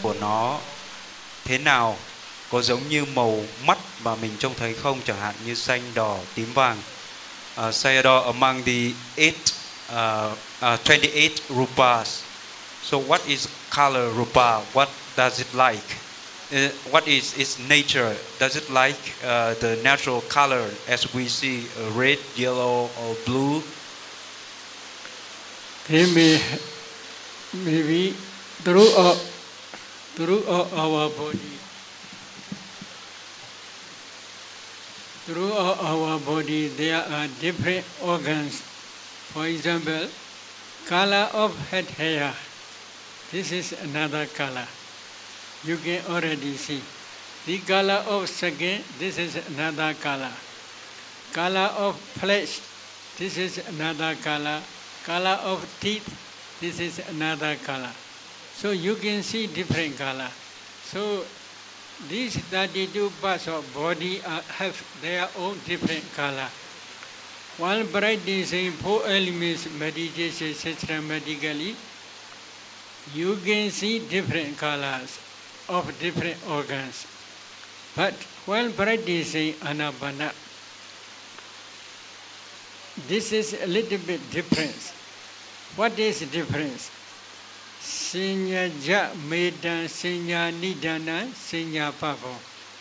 của nó thế nào, có giống như màu mắt mà mình trông thấy không, chẳng hạn như xanh, đỏ, tím, vàng. Sayadaw, among the 28 rupas, so what is color rupa? What does it like? What is its nature? Does it like the natural color as we see red, yellow, or blue? They maybe throughout our body. Throughout our body there are different organs. For example, color of head hair. This is another color. You can already see. The color of skin, this is another color. Color of flesh, this is another color. Color of teeth, this is another color. So you can see different color. So these 32 parts of body have their own different color. While practicing 4 elements meditation systematically, you can see different colors of different organs. But while practicing Anapana, this is a little bit different. What is the difference? Sinya ja medan, sinya nidana, sinya pavo.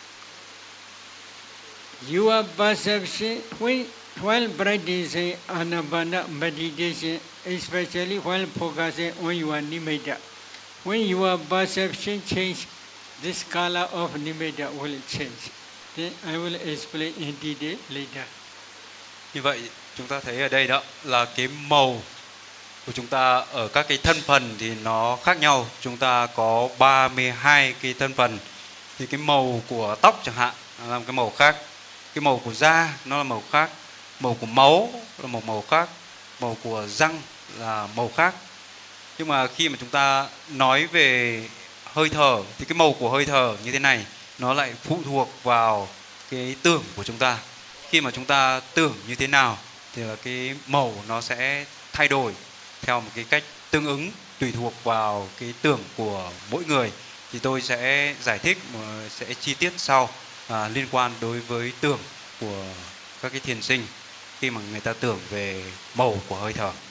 Your perception while practicing Anapana meditation, especially while focusing on your nimitta, when your perception change, this color of nimitta will change. Then I will explain in detail later. Như vậy chúng ta thấy ở đây đó là cái màu của chúng ta ở các cái thân phần thì nó khác nhau. Chúng ta có 32 cái thân phần. Thì cái màu của tóc chẳng hạn là một cái màu khác, cái màu của da nó là màu khác, màu của máu là một màu khác, màu của răng là màu khác. Nhưng mà khi mà chúng ta nói về hơi thở thì cái màu của hơi thở như thế này nó lại phụ thuộc vào cái tưởng của chúng ta. Khi mà chúng ta tưởng như thế nào thì là cái màu nó sẽ thay đổi theo một cái cách tương ứng tùy thuộc vào cái tưởng của mỗi người. Thì tôi sẽ giải thích sẽ chi tiết sau liên quan đối với tưởng của các cái thiền sinh khi mà người ta tưởng về màu của hơi thở.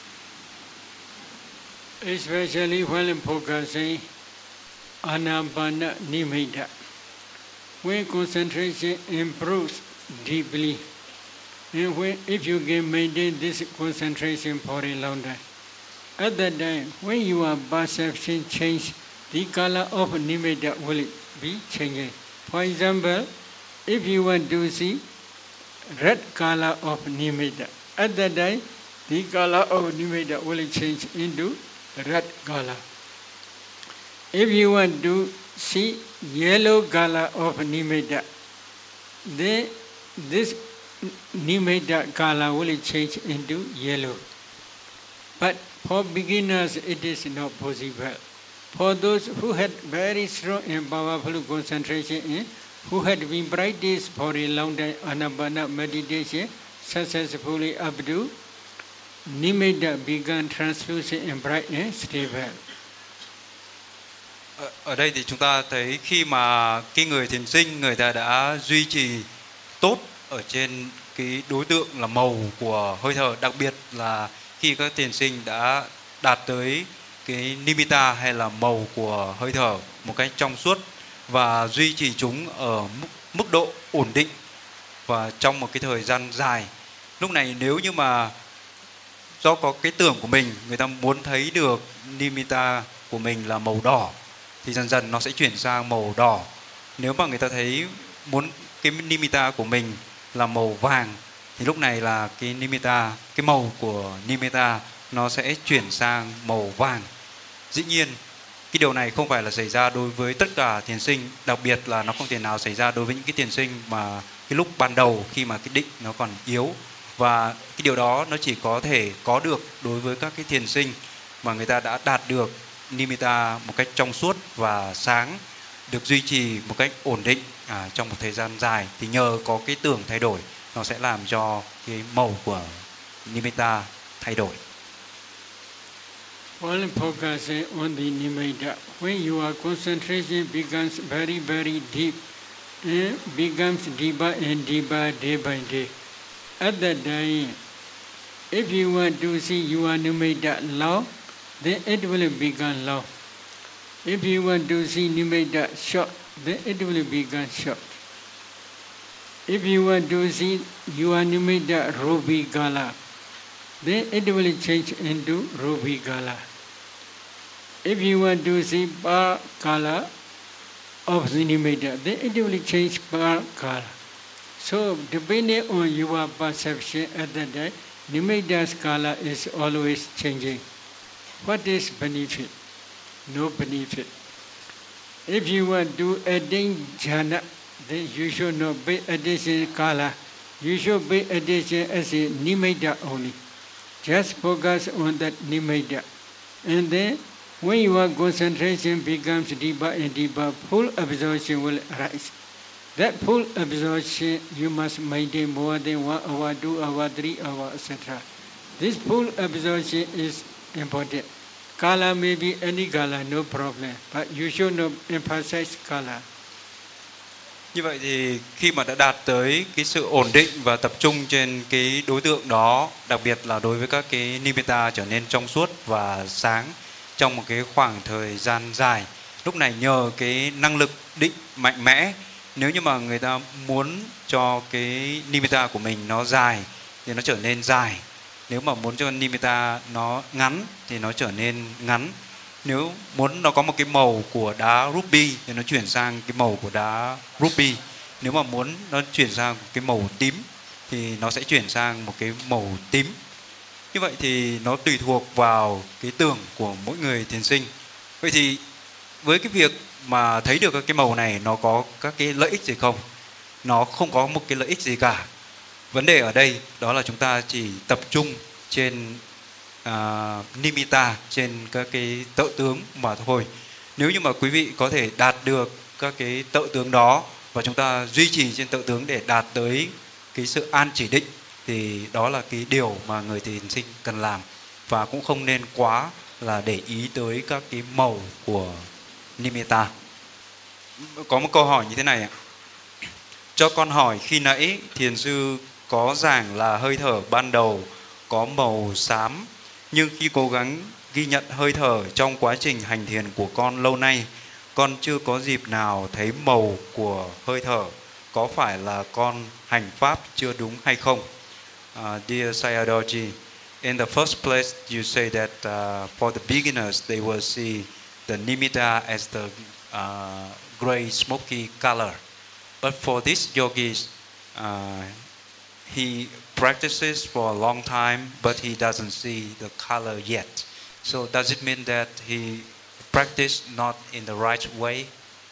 Especially when focusing Anapana Nimitta. When concentration improves deeply, and if you can maintain this concentration for a long time, at that time, when your perception change, the color of nimitta will be changing. For example, if you want to see red color of nimitta, at that time, the color of nimitta will change into red color. If you want to see yellow color of nimitta, then this nimitta color will change into yellow. But for beginners it is not possible. For those who had very strong and powerful concentration who had been practiced for a long time Anapana meditation successfully up to, nimitta began translucent and bright and stable. Ở đây thì chúng ta thấy khi mà cái người thiền sinh người ta đã duy trì tốt ở trên cái đối tượng là màu của hơi thở, đặc biệt là khi các thiền sinh đã đạt tới cái nimitta hay là màu của hơi thở một cách trong suốt và duy trì chúng ở mức độ ổn định và trong một cái thời gian dài. Lúc này nếu như mà do có cái tưởng của mình, người ta muốn thấy được nimitta của mình là màu đỏ thì dần dần nó sẽ chuyển sang màu đỏ. Nếu mà người ta thấy muốn cái nimitta của mình là màu vàng thì lúc này là cái nimitta, cái màu của nimitta nó sẽ chuyển sang màu vàng. Dĩ nhiên cái điều này không phải là xảy ra đối với tất cả thiền sinh, đặc biệt là nó không thể nào xảy ra đối với những cái thiền sinh mà cái lúc ban đầu khi mà cái định nó còn yếu. Và cái điều đó nó chỉ có thể có được đối với các cái thiền sinh mà người ta đã đạt được nimitta một cách trong suốt và sáng, được duy trì một cách ổn định trong một thời gian dài. Thì nhờ có cái tưởng thay đổi, nó sẽ làm cho cái màu của nimitta thay đổi. While focusing on the nimitta, when your concentration becomes very, very deep, and becomes deeper and deeper day by day, at that time, if you want to see your nimitta long, then it will become long. If you want to see nimitta short, then it will become short. If you want to see your nimitta ruby color, then it will change into ruby color. If you want to see pearl color of the nimitta, then it will change pearl color. So depending on your perception at that time, nimitta's color is always changing. What is benefit? No benefit. If you want to attain jhana, then you should not pay attention color. You should pay attention as a nimitta only. Just focus on that nimitta. And then when your concentration becomes deeper and deeper, full absorption will arise. That full absorption you must maintain more than 1 hour, 2 hours, 3 hours, etc. This full absorption is important. Color may be any color, no problem, but you should not emphasize color. Như vậy thì khi mà đã đạt tới cái sự ổn định và tập trung trên cái đối tượng đó, đặc biệt là đối với các cái nimitta trở nên trong suốt và sáng trong một cái khoảng thời gian dài, lúc này nhờ cái năng lực định mạnh mẽ, nếu như mà người ta muốn cho cái nimitta của mình nó dài thì nó trở nên dài, nếu mà muốn cho nimitta nó ngắn thì nó trở nên ngắn, nếu muốn nó có một cái màu của đá ruby thì nó chuyển sang cái màu của đá ruby, nếu mà muốn nó chuyển sang cái màu tím thì nó sẽ chuyển sang một cái màu tím. Như vậy thì nó tùy thuộc vào cái tưởng của mỗi người thiền sinh. Vậy thì với cái việc mà thấy được cái màu này nó có các cái lợi ích gì không? Nó không có một cái lợi ích gì cả. Vấn đề ở đây đó là chúng ta chỉ tập trung trên nimitta, trên các cái tợ tướng mà thôi. Nếu như mà quý vị có thể đạt được các cái tợ tướng đó và chúng ta duy trì trên tợ tướng để đạt tới cái sự an chỉ định, thì đó là cái điều mà người thiền sinh cần làm, và cũng không nên quá là để ý tới các cái màu của nimitta. Có một câu hỏi như thế này ạ. Cho con hỏi, khi nãy thiền sư có giảng là hơi thở ban đầu có màu xám, nhưng khi cố gắng ghi nhận hơi thở trong quá trình hành thiền của con lâu nay, con chưa có dịp nào thấy màu của hơi thở. Có phải là con hành pháp chưa đúng hay không? Dear Sayadaw, in the first place, you say that for the beginners, they will see the nimitta as the gray smoky color. But for this yogis, he practices for a long time, but he doesn't see the color yet. So does it mean that he practiced not in the right way?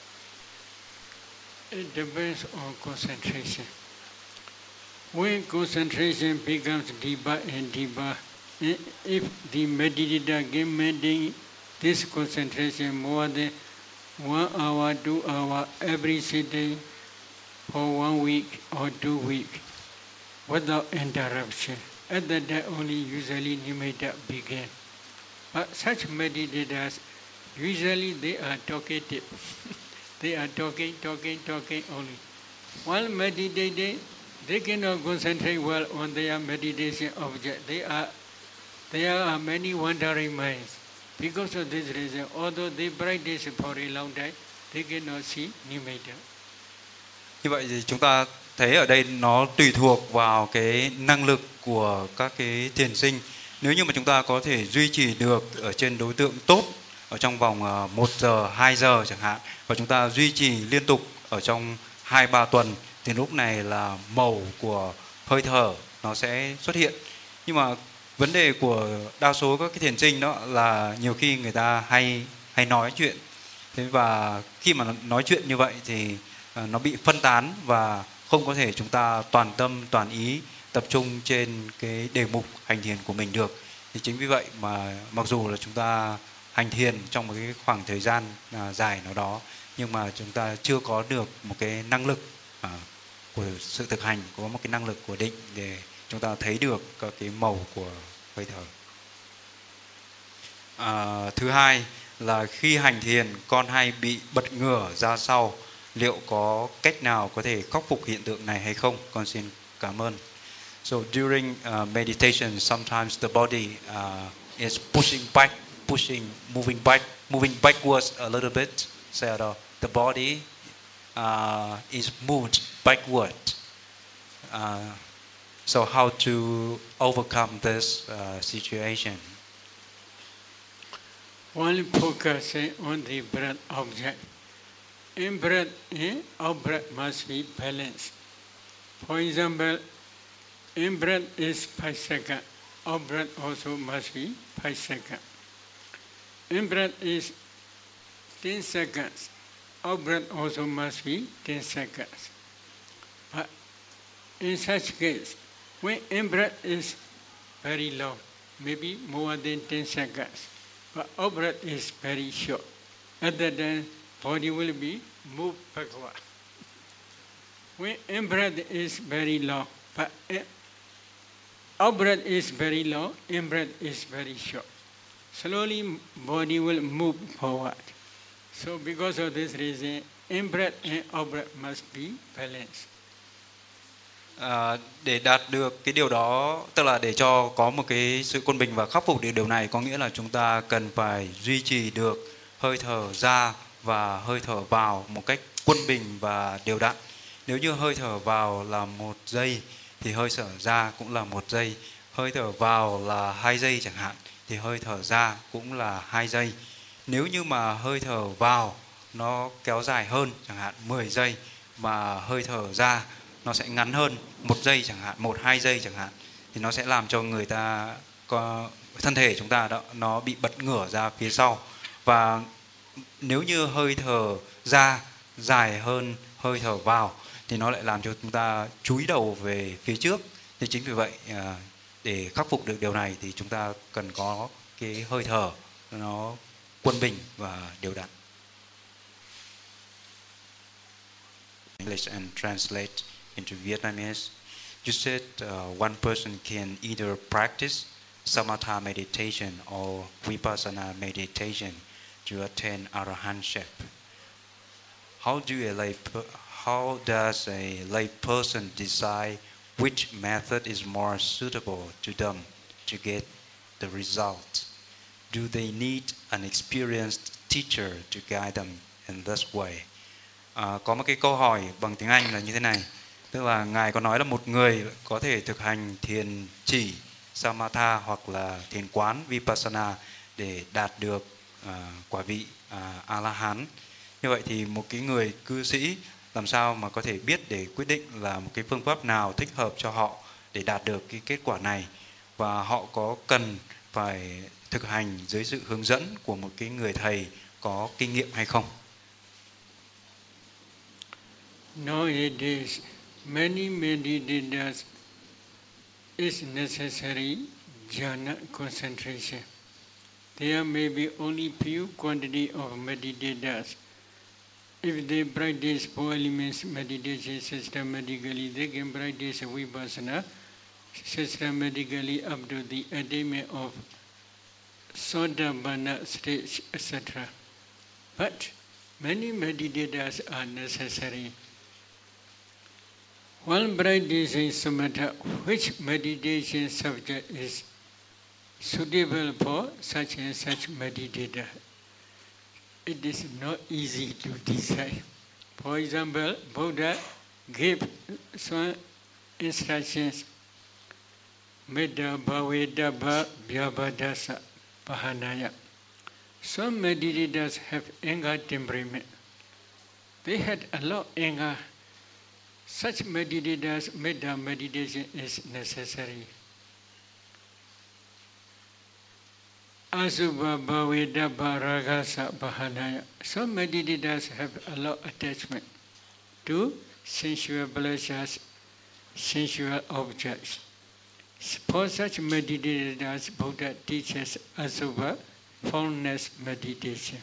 It depends on concentration. When concentration becomes deeper and deeper, if the meditator can maintain this concentration more than 1 hour, 2 hours every sitting for 1 week or 2 weeks without interruption, at that time only usually nimitta begin. But such meditators, usually they are talkative. They are talking only. While meditating, they cannot concentrate well on their meditation object. There are many wandering minds. Because of this reason, although they practice for a long time, they cannot see nimitta. Như vậy thì chúng ta thấy ở đây nó tùy thuộc vào cái năng lực của các cái thiền sinh. Nếu như mà chúng ta có thể duy trì được ở trên đối tượng tốt ở trong vòng 1 giờ, 2 giờ chẳng hạn, và chúng ta duy trì liên tục ở trong 2-3 tuần, thì lúc này là màu của hơi thở nó sẽ xuất hiện. Nhưng mà vấn đề của đa số các cái thiền sinh đó là nhiều khi người ta hay nói chuyện. Thế và khi mà nói chuyện như vậy thì nó bị phân tán và không có thể chúng ta toàn tâm, toàn ý tập trung trên cái đề mục hành thiền của mình được. Thì chính vì vậy mà mặc dù là chúng ta hành thiền trong một cái khoảng thời gian dài nào đó, nhưng mà chúng ta chưa có được một cái năng lực của sự thực hành, có một cái năng lực của định để chúng ta thấy được các cái màu của hơi thở. Thứ hai là khi hành thiền con hay bị bật ngửa ra sau, liệu có cách nào có thể khắc phục hiện tượng này hay không? Con xin cảm ơn. So during meditation, sometimes the body is pushing back, moving backwards a little bit. So the body is moved backward. So how to overcome this situation? While focusing on the breath object, in-breath and out-breath must be balanced. For example, in-breath is 5 seconds, out-breath also must be 5 seconds. In-breath is 10 seconds, out-breath also must be 10 seconds. But in such case, when in-breath is very long, maybe more than 10 seconds, but out-breath is very short, at that time, body will be moved backward. When in-breath is very long, but out-breath is very long, in-breath is very short. Slowly, body will move forward. So because of this reason, in-breath and out-breath must be balanced. Để đạt được cái điều đó, tức là để cho có một cái sự quân bình và khắc phục được điều này, có nghĩa là chúng ta cần phải duy trì được hơi thở ra và hơi thở vào một cách quân bình và đều đặn. Nếu như hơi thở vào là 1 giây thì hơi thở ra cũng là 1 giây, hơi thở vào là 2 giây chẳng hạn thì hơi thở ra cũng là 2 giây. Nếu như mà hơi thở vào nó kéo dài hơn, chẳng hạn 10 giây, mà hơi thở ra nó sẽ ngắn hơn 1 giây chẳng hạn, 1-2 giây chẳng hạn, thì nó sẽ làm cho người ta thân thể chúng ta đó nó bị bật ngửa ra phía sau. Và nếu như hơi thở ra dài hơn hơi thở vào thì nó lại làm cho chúng ta chúi đầu về phía trước. Thì chính vì vậy để khắc phục được điều này thì chúng ta cần có cái hơi thở nó quân bình và đều đặn. English and translate into Vietnamese. You said one person can either practice samatha meditation or vipassana meditation to attain arahantship. How does a lay person decide which method is more suitable to them to get the result? Do they need an experienced teacher to guide them in this way? Có một cái câu hỏi bằng tiếng Anh là như thế này, tức là Ngài có nói là một người có thể thực hành thiền chỉ Samatha hoặc là thiền quán Vipassana để đạt được quả vị A-la-hán. Như vậy thì một cái người cư sĩ làm sao mà có thể biết để quyết định là một cái phương pháp nào thích hợp cho họ để đạt được cái kết quả này, và họ có cần phải thực hành dưới sự hướng dẫn của một cái người thầy có kinh nghiệm hay không? Nowadays, many meditators is necessary jhana concentration. There may be only few quantity of meditators. If they practice 4 elements meditation systematically, they can practice vipassana systematically up to the attainment of Sotapanna stage, etc. But many meditators are necessary. While practicing samatha, which meditation subject is suitable for such and such meditator? It is not easy to decide. For example, Buddha gave some instructions, Metta Bhavedabha Vyabhadasa Pahanaya. Some meditators have anger temperament. They had a lot of anger. Such meditators, metta meditation is necessary. Asubha Bhavedabha Ragasa Pahanaya. Some meditators have a lot of attachment to sensual pleasures, sensual objects. For such meditators, Buddha teaches Asubha formless meditation.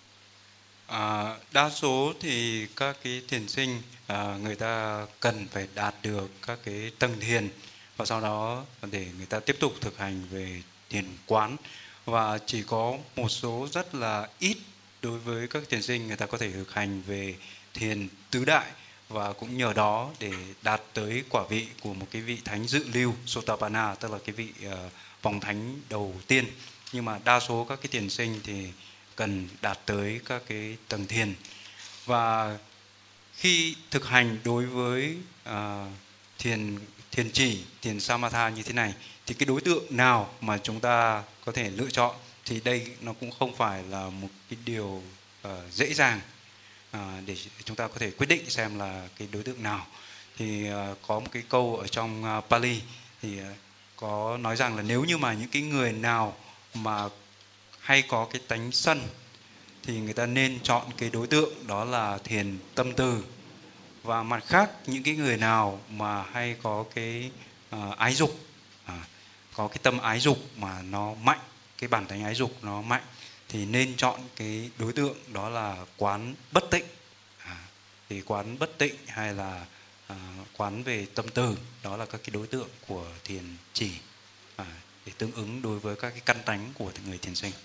Đa số thì các cái thiền sinh người ta cần phải đạt được các cái tầng thiền và sau đó để người ta tiếp tục thực hành về thiền quán, và chỉ có một số rất là ít đối với các thiền sinh người ta có thể thực hành về thiền tứ đại, và cũng nhờ đó để đạt tới quả vị của một cái vị thánh dự lưu Sotapanna, tức là cái vị vòng thánh đầu tiên. Nhưng mà đa số các cái thiền sinh thì cần đạt tới các cái tầng thiền. Và khi thực hành đối với thiền chỉ, thiền Samatha như thế này, thì cái đối tượng nào mà chúng ta có thể lựa chọn thì đây nó cũng không phải là một cái điều dễ dàng để chúng ta có thể quyết định xem là cái đối tượng nào. Thì có một cái câu ở trong Pali thì có nói rằng là nếu như mà những cái người nào mà hay có cái tánh sân thì người ta nên chọn cái đối tượng đó là thiền tâm từ. Và mặt khác, những cái người nào mà hay có cái ái dục, có cái tâm ái dục mà nó mạnh, cái bản tánh ái dục nó mạnh, thì nên chọn cái đối tượng đó là quán bất tịnh. Thì quán bất tịnh hay là quán về tâm từ, đó là các cái đối tượng của thiền chỉ để tương ứng đối với các cái căn tánh của người thiền sinh.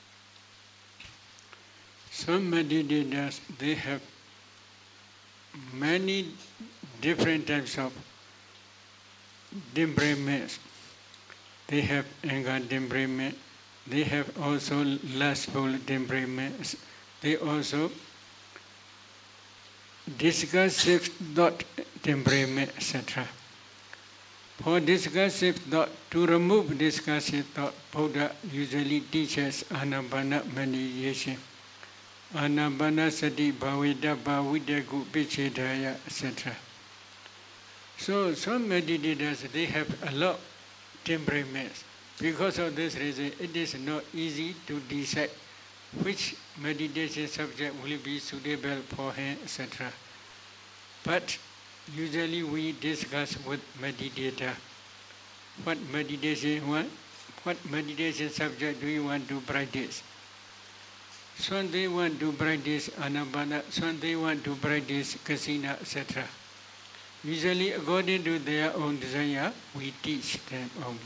Some meditators, they have many different types of temperaments. They have anger temperament. They have also lustful temperaments. They also discursive thought temperament, etc. For discursive thought, to remove discursive thought, Buddha usually teaches Anapana meditation. Anapanasati bhavita bhavidagu pichedaya, etc. So some meditators, they have a lot of temperaments. Because of this reason, it is not easy to decide which meditation subject will be suitable for him, etc. But usually we discuss with meditator, what meditation subject do you want to practice? Some they want to practice Anapana, some they want to practice Kasina, etc. Usually according to their own desire, we teach them only.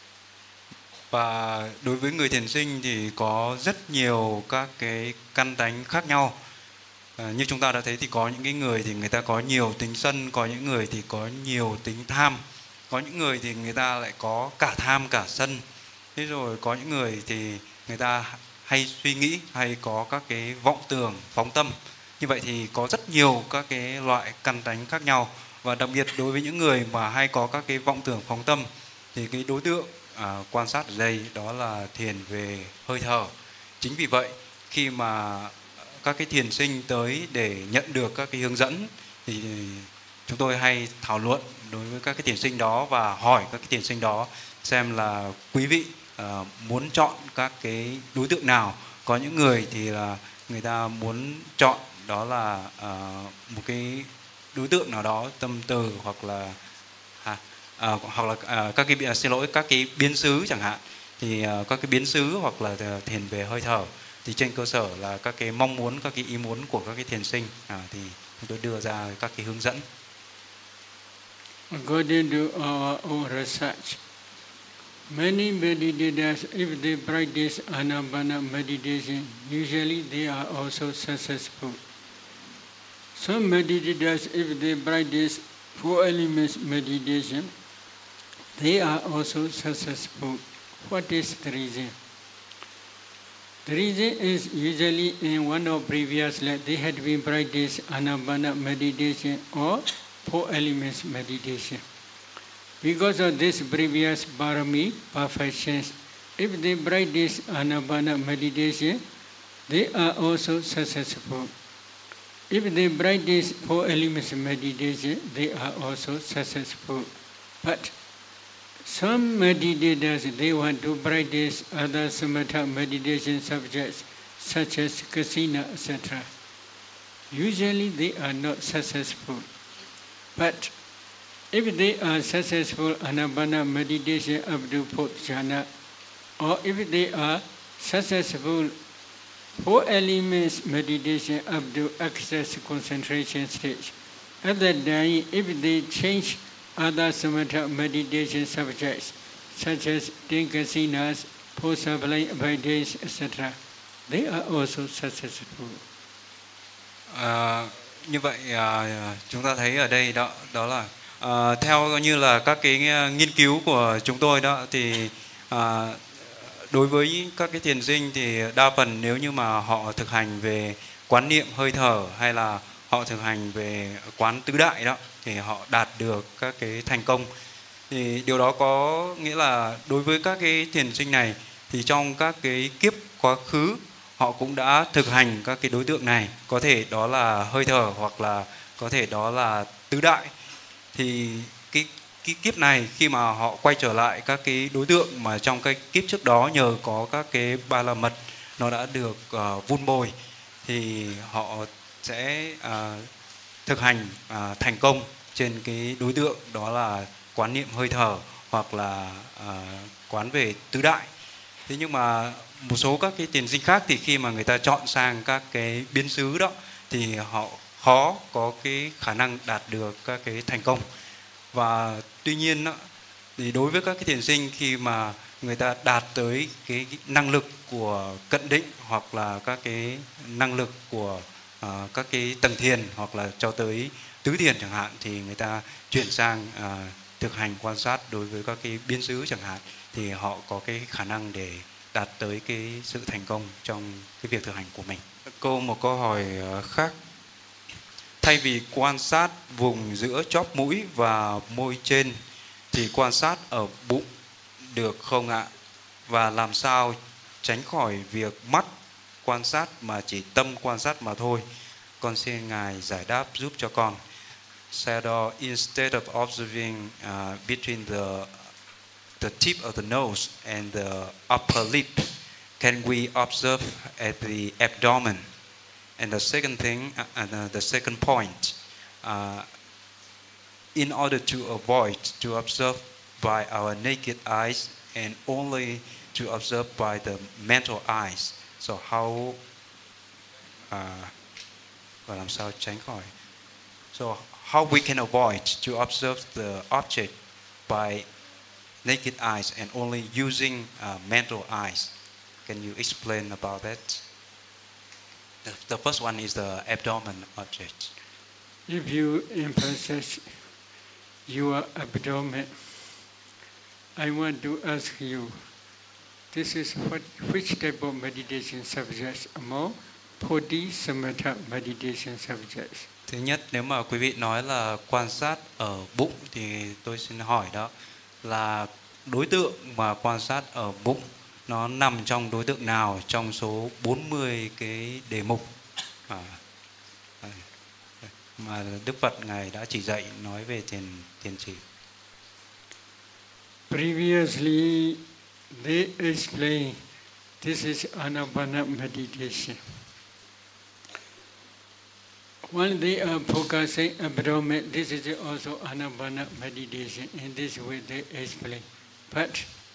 Và đối với người thiền sinh thì có rất nhiều các cái căn tánh khác nhau. Như chúng ta đã thấy thì có những cái người thì người ta có nhiều tính sân, có những người thì có nhiều tính tham, có những người thì người ta lại có cả tham cả sân. Thế rồi có những người thì người ta hay suy nghĩ, hay có các cái vọng tưởng, phóng tâm. Như vậy thì có rất nhiều các cái loại căn tánh khác nhau. Và đặc biệt đối với những người mà hay có các cái vọng tưởng, phóng tâm thì cái đối tượng quan sát ở đây đó là thiền về hơi thở. Chính vì vậy khi mà các cái thiền sinh tới để nhận được các cái hướng dẫn thì chúng tôi hay thảo luận đối với các cái thiền sinh đó và hỏi các cái thiền sinh đó xem là quý vị muốn chọn các cái đối tượng nào. Có những người thì là người ta muốn chọn đó là một cái đối tượng nào đó, tâm từ hoặc là các cái biến xứ chẳng hạn, thì các cái biến xứ hoặc là thiền về hơi thở, thì trên cơ sở là các cái mong muốn, các cái ý muốn của các cái thiền sinh thì chúng tôi đưa ra các cái hướng dẫn. According to our own research, many meditators, if they practice Anapana meditation, usually they are also successful. Some meditators, if they practice four elements meditation, they are also successful. What is the reason? The reason is usually in one of previous life they had been practice Anapana meditation or four elements meditation. Because of this previous parami perfections, if they practice Anapana meditation, they are also successful. If they practice four elements meditation, they are also successful. But some meditators, they want to practice other samatha meditation subjects such as Kasina, etc. Usually they are not successful. But if they are successful Anapana meditation up to fourth jhana, or if they are successful four elements meditation up to access concentration stage, at that time, if they change other samatha meditation subjects, such as 10 kasinas Post-sublime abidance, etc. They are also successful. Như vậy chúng ta thấy ở đây đó là theo như là các cái nghiên cứu của chúng tôi đó thì đối với các cái thiền sinh thì đa phần nếu như mà họ thực hành về quán niệm hơi thở hay là họ thực hành về quán tứ đại đó thì họ đạt được các cái thành công. Thì điều đó có nghĩa là đối với các cái thiền sinh này thì trong các cái kiếp quá khứ họ cũng đã thực hành các cái đối tượng này, có thể đó là hơi thở hoặc là có thể đó là tứ đại. Thì cái kiếp này khi mà họ quay trở lại các cái đối tượng mà trong cái kiếp trước đó nhờ có các cái ba la mật nó đã được vun bồi thì họ sẽ thực hành thành công trên cái đối tượng đó là quán niệm hơi thở hoặc là quán về tứ đại. Thế nhưng mà một số các cái tiền sinh khác thì khi mà người ta chọn sang các cái biến xứ đó thì họ khó có cái khả năng đạt được các cái thành công. Và tuy nhiên đó, thì đối với các cái thiền sinh khi mà người ta đạt tới cái năng lực của cận định hoặc là các cái năng lực của các cái tầng thiền hoặc là cho tới tứ thiền chẳng hạn thì người ta chuyển sang thực hành quan sát đối với các cái biến xứ chẳng hạn thì họ có cái khả năng để đạt tới cái sự thành công trong cái việc thực hành của mình. Một câu hỏi khác. Thay vì quan sát vùng giữa chóp mũi và môi trên thì quan sát ở bụng được không ạ? Và làm sao tránh khỏi việc mắt quan sát mà chỉ tâm quan sát mà thôi? Con xin Ngài giải đáp giúp cho con. Sayadaw, instead of observing between the tip of the nose and the upper lip, can we observe at the abdomen? And the second thing, the second point, in order to avoid to observe by our naked eyes and only to observe by the mental eyes. So how và làm sao tránh khỏi? So how we can avoid to observe the object by naked eyes and only using mental eyes? Can you explain about that? The first one is the abdomen object. If you emphasize your abdomen, I want to ask you, this is which type of meditation subjects among 40 Samatha meditation subjects? Thứ nhất, nếu mà quý vị nói là quan sát ở bụng thì tôi xin hỏi đó là đối tượng mà quan sát ở bụng nó nằm trong đối tượng nào trong số 40 cái đề mục mà Đức Phật Ngài đã chỉ dạy nói về thiền trì. Previously, they explained this is Anapana meditation. When they are focusing abdomen, this is also Anapana meditation. In this way they explain. But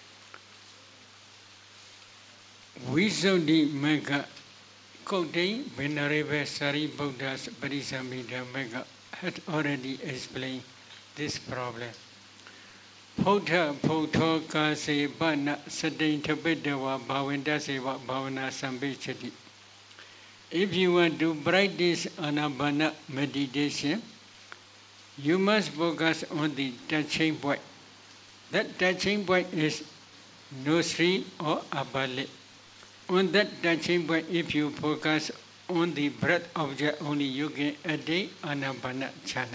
Visuddhimagga, quoting Venerable Sariputta's Parisamhita had already explained this problem. Phota photho kase bana satain tapitawa bhavendaseva bhavana sambichati. If you want to practice Anapana meditation, you must focus on the touching point. That touching point is nostril or upper lip. On that touching point, if you focus on the breath object only, you can attain Anapana jhana.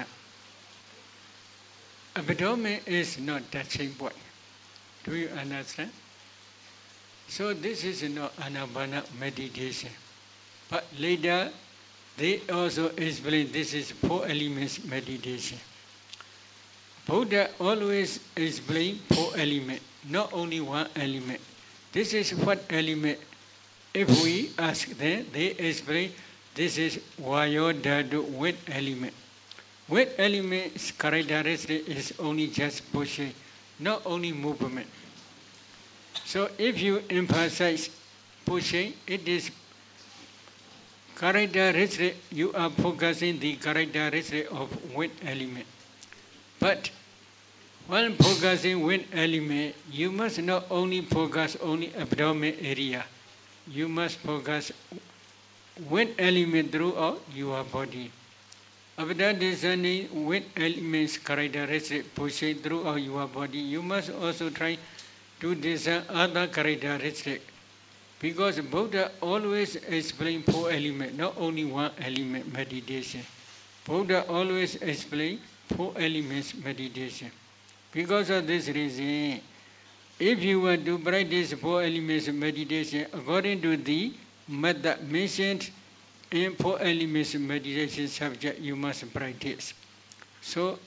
Abdomen is not touching point. Do you understand? So this is not Anapana meditation. But later, they also explain this is 4 elements meditation. Buddha always explain 4 elements, not only 1 element. This is what element? If we ask them, they explain this is Vayo Dhatu with element. With element's characteristic is only just pushing, not only movement. So if you emphasize pushing, it is characteristic, you are focusing the characteristic of wind element. But While focusing wind element, you must not only focus only abdomen area. You must focus wind element throughout your body. After discerning wind elements characteristic position throughout your body, you must also try to discern other characteristics. Because Buddha always explain 4 elements, not only 1 element meditation. Buddha always explain 4 elements meditation. Because of this reason, if you want to practice 4 elements meditation according to the method mentioned in 4 elements meditation subject, you must practice. So,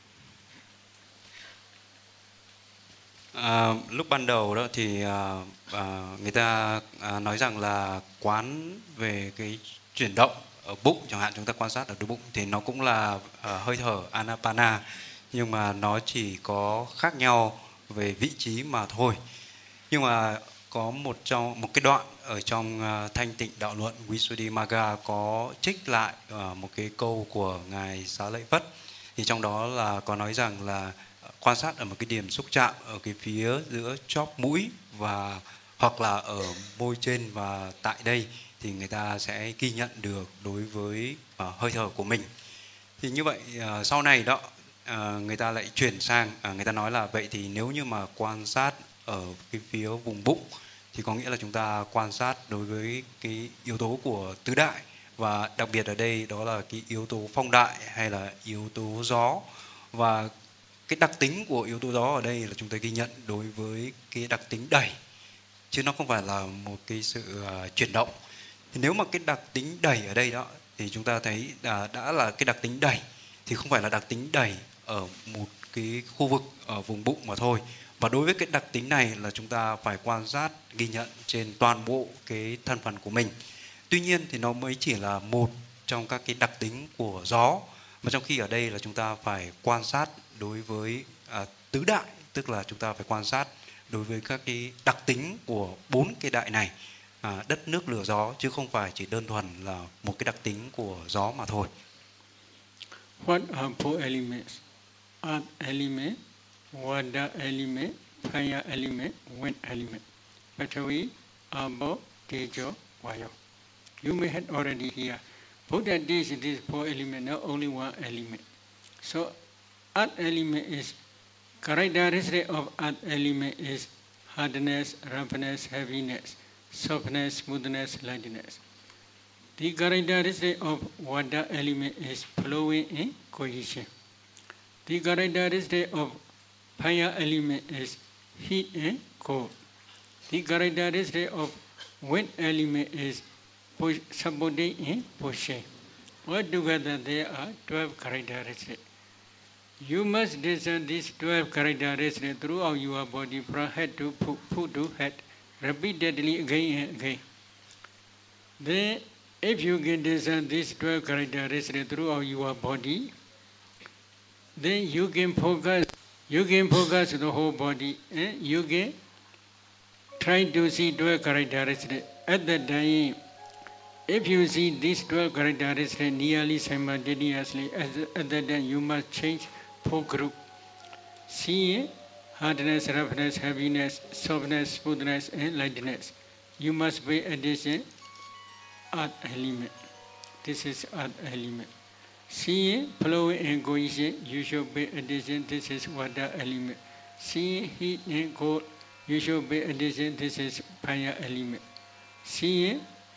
Lúc ban đầu đó thì người ta nói rằng là quán về cái chuyển động ở bụng, chẳng hạn chúng ta quan sát ở đôi bụng thì nó cũng là hơi thở Anapana, nhưng mà nó chỉ có khác nhau về vị trí mà thôi. Nhưng mà có một cái đoạn ở trong Thanh Tịnh Đạo Luận Visuddhimagga có trích lại một cái câu của ngài Xá Lợi Phất, thì trong đó là có nói rằng là quan sát ở một cái điểm xúc chạm ở cái phía giữa chóp mũi và hoặc là ở môi trên, và tại đây thì người ta sẽ ghi nhận được đối với hơi thở của mình. Thì như vậy sau này đó người ta lại chuyển sang người ta nói là vậy thì nếu như mà quan sát ở cái phía vùng bụng thì có nghĩa là chúng ta quan sát đối với cái yếu tố của tứ đại, và đặc biệt ở đây đó là cái yếu tố phong đại hay là yếu tố gió. Và cái đặc tính của yếu tố gió ở đây là chúng ta ghi nhận đối với cái đặc tính đẩy, chứ nó không phải là một cái sự chuyển động. Thì nếu mà cái đặc tính đẩy ở đây đó thì chúng ta thấy đã là cái đặc tính đẩy thì không phải là đặc tính đẩy ở một cái khu vực ở vùng bụng mà thôi. Và đối với cái đặc tính này là chúng ta phải quan sát ghi nhận trên toàn bộ cái thân phần của mình. Tuy nhiên thì nó mới chỉ là một trong các cái đặc tính của gió, mà trong khi ở đây là chúng ta phải quan sát đối với tứ đại, tức là chúng ta phải quan sát đối với các cái đặc tính của 4 cái đại này, đất, nước, lửa, gió, chứ không phải chỉ đơn thuần là một cái đặc tính của gió mà thôi. what are 4 elements? Earth element, water element, fire element, wind element. Prithvi, Apo, Tejo, Vayu. You may have already heard. Buddha teaches these 4 elements, not only 1 element. So, earth element is characteristic of earth element is hardness, roughness, heaviness, softness, smoothness, lightness. The characteristic of water element is flowing and cohesion. The characteristic of fire element is heat and cold. The characteristic of wind element is supporting and pushing. Altogether there are 12 characteristics. You must discern these 12 characteristics throughout your body from head to foot to head, repeatedly again and again. Then, if you can discern these 12 characteristics throughout your body, then you can focus the whole body, and you can try to see 12 characteristics. At that time, if you see these 12 characteristics nearly simultaneously, at that time you must change 4 groups. See hardness, roughness, heaviness, softness, smoothness, and lightness. You must pay attention earth element. This is earth element. See flow and cohesion. You should pay attention. This is water element. See heat and cold. You should pay attention. This is fire element. See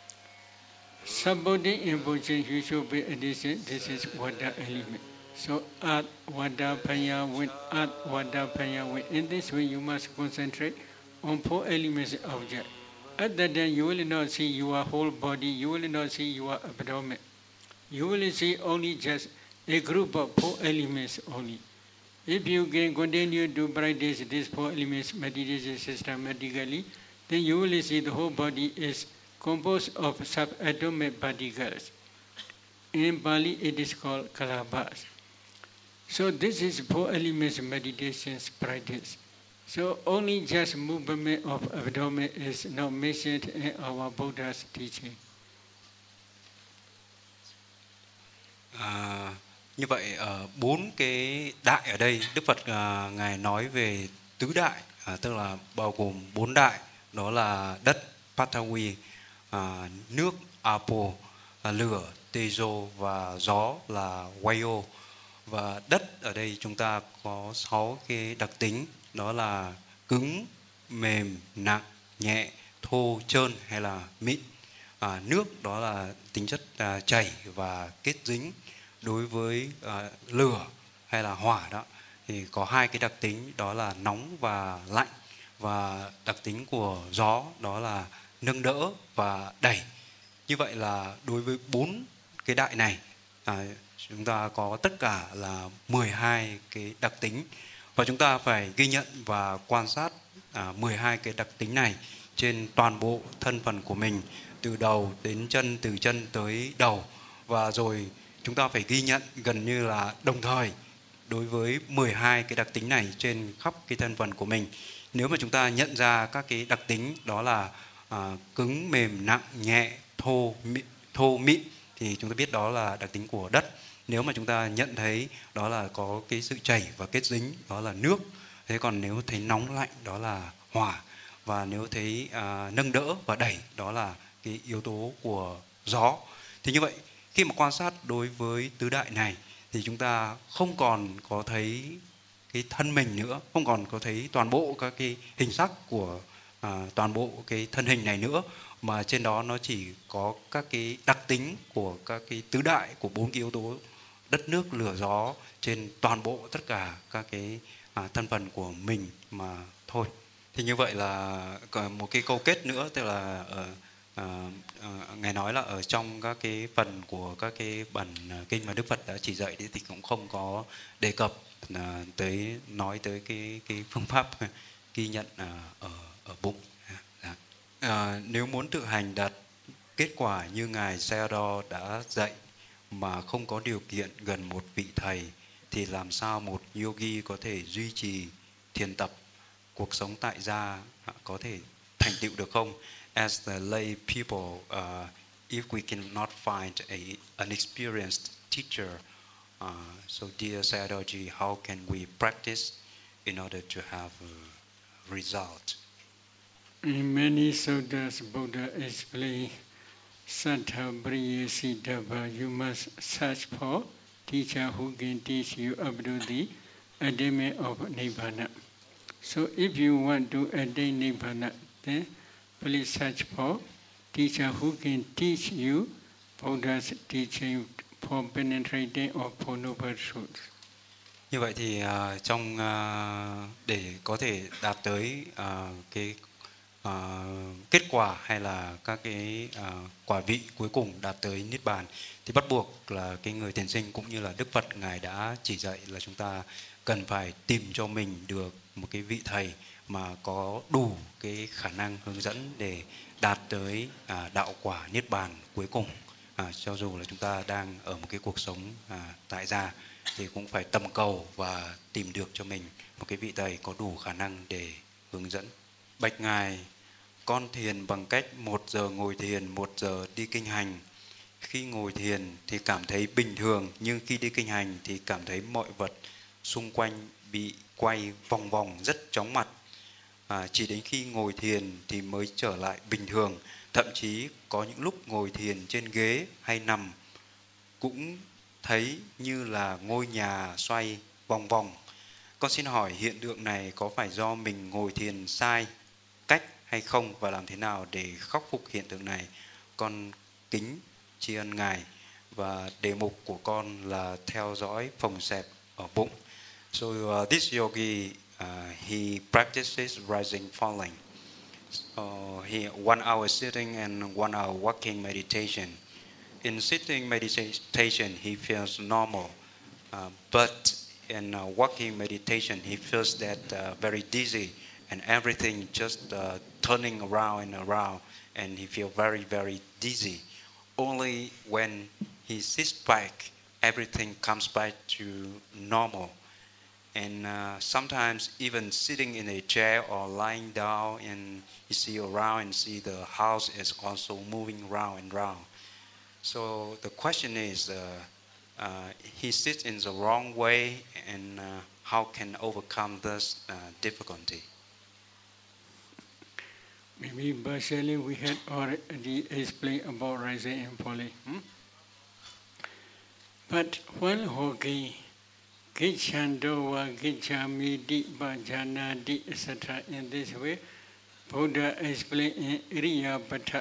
supporting and pushing. You should pay attention. This is water element. So earth, water, fire, wind, earth, water, fire, wind. In this way, you must concentrate on 4 elements object. At that time, you will not see your whole body. You will not see your abdomen. You will see only just a group of 4 elements only. If you can continue to practice these 4 elements meditation systematically, then you will see the whole body is composed of subatomic particles. In Pali, it is called kalabas. So this is 4 elements meditations practice. So only just movement of abdomen is not mentioned in our Buddha's teaching. Như vậy ở bốn cái đại ở đây Đức Phật ngài nói về tứ đại, tức là bao gồm bốn đại, đó là đất Patawi, nước Apo, lửa Tejo và gió là Vayo. Và đất ở đây chúng ta có 6 cái đặc tính, đó là cứng, mềm, nặng, nhẹ, thô, trơn hay là mịn. Nước đó là tính chất chảy và kết dính. Đối với lửa hay là hỏa đó thì có hai cái đặc tính, đó là nóng và lạnh. Và đặc tính của gió đó là nâng đỡ và đẩy. Như vậy là đối với bốn cái đại này, chúng ta có tất cả là 12 cái đặc tính, và chúng ta phải ghi nhận và quan sát 12 cái đặc tính này trên toàn bộ thân phần của mình, từ đầu đến chân, từ chân tới đầu. Và rồi chúng ta phải ghi nhận gần như là đồng thời đối với 12 cái đặc tính này trên khắp cái thân phần của mình. Nếu mà chúng ta nhận ra các cái đặc tính đó là cứng, mềm, nặng, nhẹ, thô, mịn thì chúng ta biết đó là đặc tính của đất. Nếu mà chúng ta nhận thấy đó là có cái sự chảy và kết dính, đó là nước. Thế còn nếu thấy nóng lạnh, đó là hỏa. Và nếu thấy nâng đỡ và đẩy, đó là cái yếu tố của gió. Thì như vậy khi mà quan sát đối với tứ đại này thì chúng ta không còn có thấy cái thân mình nữa, không còn có thấy toàn bộ các cái hình sắc của toàn bộ cái thân hình này nữa, mà trên đó nó chỉ có các cái đặc tính của các cái tứ đại, của bốn cái yếu tố đất, nước, lửa, gió trên toàn bộ tất cả các cái thân phần của mình mà thôi. Thì như vậy là còn một cái câu kết nữa, tức là ngài nói là ở trong các cái phần của các cái bản kinh mà Đức Phật đã chỉ dạy thì cũng không có đề cập nói tới cái phương pháp ghi nhận ở bụng. Nếu muốn thực hành đạt kết quả như ngài Sayadaw đã dạy mà không có điều kiện gần một vị thầy thì làm sao một yogi có thể duy trì thiền tập, cuộc sống tại gia có thể thành tựu được không? As the lay people, if we cannot find an experienced teacher, so dear Sayadaw-ji, how can we practice in order to have a result? In many suttas, Buddha explained, Sattha Briyasiddhava, you must search for teacher who can teach you up to the attainment of Nibbana. So if you want to attain Nibbana, then please search for teacher who can teach you Buddha's teaching for penetrating of Four Noble Truths. Như vậy thì để có thể đạt tới cái kết quả hay là các cái quả vị cuối cùng đạt tới Niết Bàn thì bắt buộc là cái người thiền sinh cũng như là Đức Phật ngài đã chỉ dạy là chúng ta cần phải tìm cho mình được một cái vị thầy mà có đủ cái khả năng hướng dẫn để đạt tới đạo quả Niết Bàn cuối cùng. Cho dù là chúng ta đang ở một cái cuộc sống tại gia thì cũng phải tầm cầu và tìm được cho mình một cái vị thầy có đủ khả năng để hướng dẫn. Bạch ngài, con thiền bằng cách 1 giờ ngồi thiền, 1 giờ đi kinh hành. Khi ngồi thiền thì cảm thấy bình thường, nhưng khi đi kinh hành thì cảm thấy mọi vật xung quanh bị quay vòng vòng rất chóng mặt. Chỉ đến khi ngồi thiền thì mới trở lại bình thường. Thậm chí có những lúc ngồi thiền trên ghế hay nằm cũng thấy như là ngôi nhà xoay vòng vòng. Con xin hỏi hiện tượng này có phải do mình ngồi thiền sai cách hay không, và làm thế nào để khắc phục hiện tượng này? Con kính tri ân ngài, và đề mục của con là theo dõi phồng xẹp ở bụng. So this yogi he practices rising falling. He 1 hour sitting and 1 hour walking meditation. In sitting meditation he feels normal, but in walking meditation he feels that very dizzy, and everything just turning around and around, and he feels very, very dizzy. Only when he sits back, everything comes back to normal. And sometimes even sitting in a chair or lying down, and you see around and see the house is also moving round and round. So the question is, he sits in the wrong way, and how can overcome this difficulty? Maybe partially we had already explained about rising and falling. But when Hoki, Gichandowa, Gichamidi, Bhajanadi, etc., in this way, Buddha explained in Iriyabhata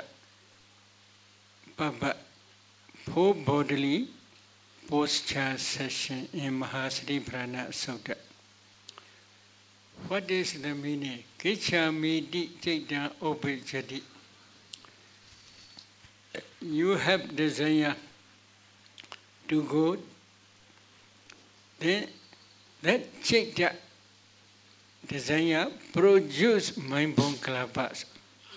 Baba, 4 bodily posture session in Mahasatiparana Sutta. What is the meaning? Gichamidi Chaitanya Obijati. You have desire to go, then that Chaitanya desire produce mind-born kalabhas.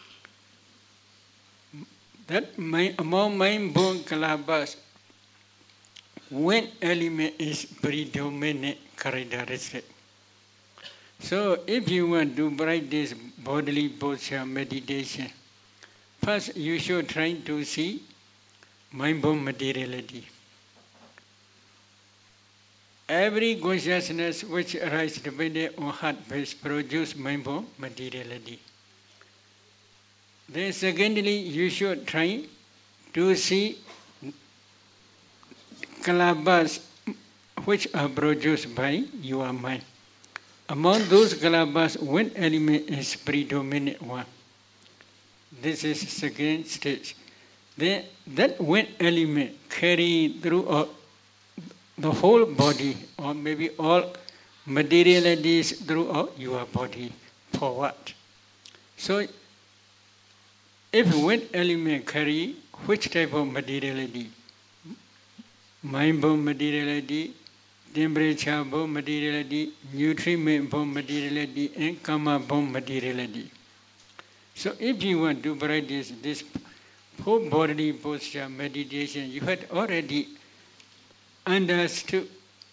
That among mind-born kalabhas, wind element is predominant characteristic. So if you want to practice bodily posture meditation, first you should try to see mind-born materiality. Every consciousness which arises depending on heart-base produces mind-born materiality. Then secondly, you should try to see kalabhas which are produced by your mind. Among those kalabhas, wind element is predominant one. This is second stage. Then that wind element carry throughout the whole body, or maybe all materialities throughout your body. For what? So if wind element carry which type of materiality? Mind-born materiality, temperature-born materiality, nutriment-born materiality, and karma-born materiality. So if you want to practice this whole bodily posture meditation, you had already understood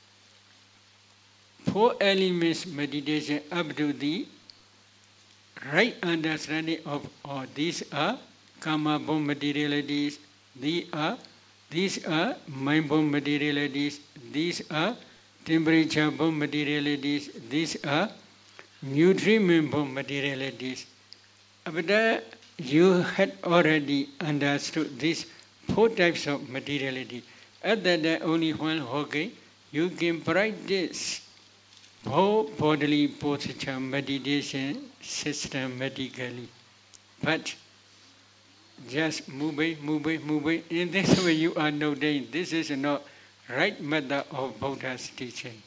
4 elements meditation up to the right understanding of all. These are karma-born materialities, these are mind-born materialities, these are temperature-born materialities, these are nutriment-born materialities. After you had already understood these 4 types of materiality, at that only one Hoki, you can practice whole bodily posture meditation systematically. But just move it. In this way you are noting this is not right method of Buddha's teaching.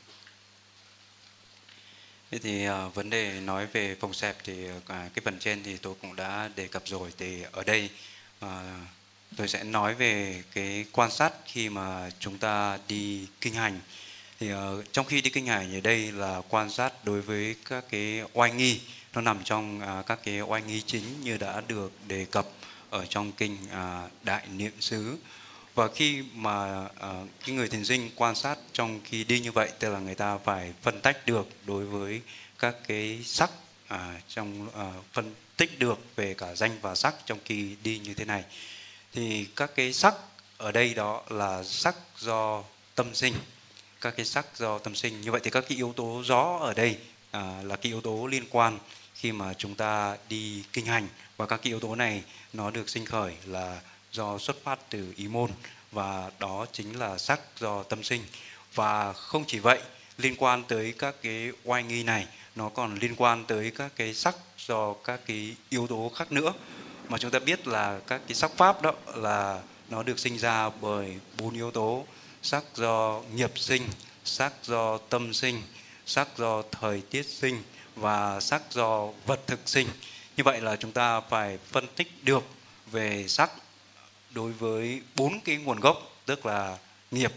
Thế thì vấn đề nói về phòng xẹp thì cái phần trên thì tôi cũng đã đề cập rồi. Thì ở đây tôi sẽ nói về cái quan sát khi mà chúng ta đi kinh hành. Thì trong khi đi kinh hành ở đây là quan sát đối với các cái oai nghi, nó nằm trong các cái oai nghi chính như đã được đề cập ở trong kinh Đại Niệm xứ. Và khi mà cái người thiền sinh quan sát trong khi đi như vậy, tức là người ta phải phân tách được đối với các cái sắc, phân tích được về cả danh và sắc trong khi đi như thế này. Thì các cái sắc ở đây đó là sắc do tâm sinh, các cái sắc do tâm sinh. Như vậy thì các cái yếu tố gió ở đây là cái yếu tố liên quan khi mà chúng ta đi kinh hành, và các cái yếu tố này nó được sinh khởi là do xuất phát từ ý môn, và đó chính là sắc do tâm sinh. Và không chỉ vậy, liên quan tới các cái oai nghi này, nó còn liên quan tới các cái sắc do các cái yếu tố khác nữa. Mà chúng ta biết là các cái sắc pháp đó là nó được sinh ra bởi 4 yếu tố: sắc do nghiệp sinh, sắc do tâm sinh, sắc do thời tiết sinh và sắc do vật thực sinh. Như vậy là chúng ta phải phân tích được về sắc đối với 4 cái nguồn gốc, tức là nghiệp,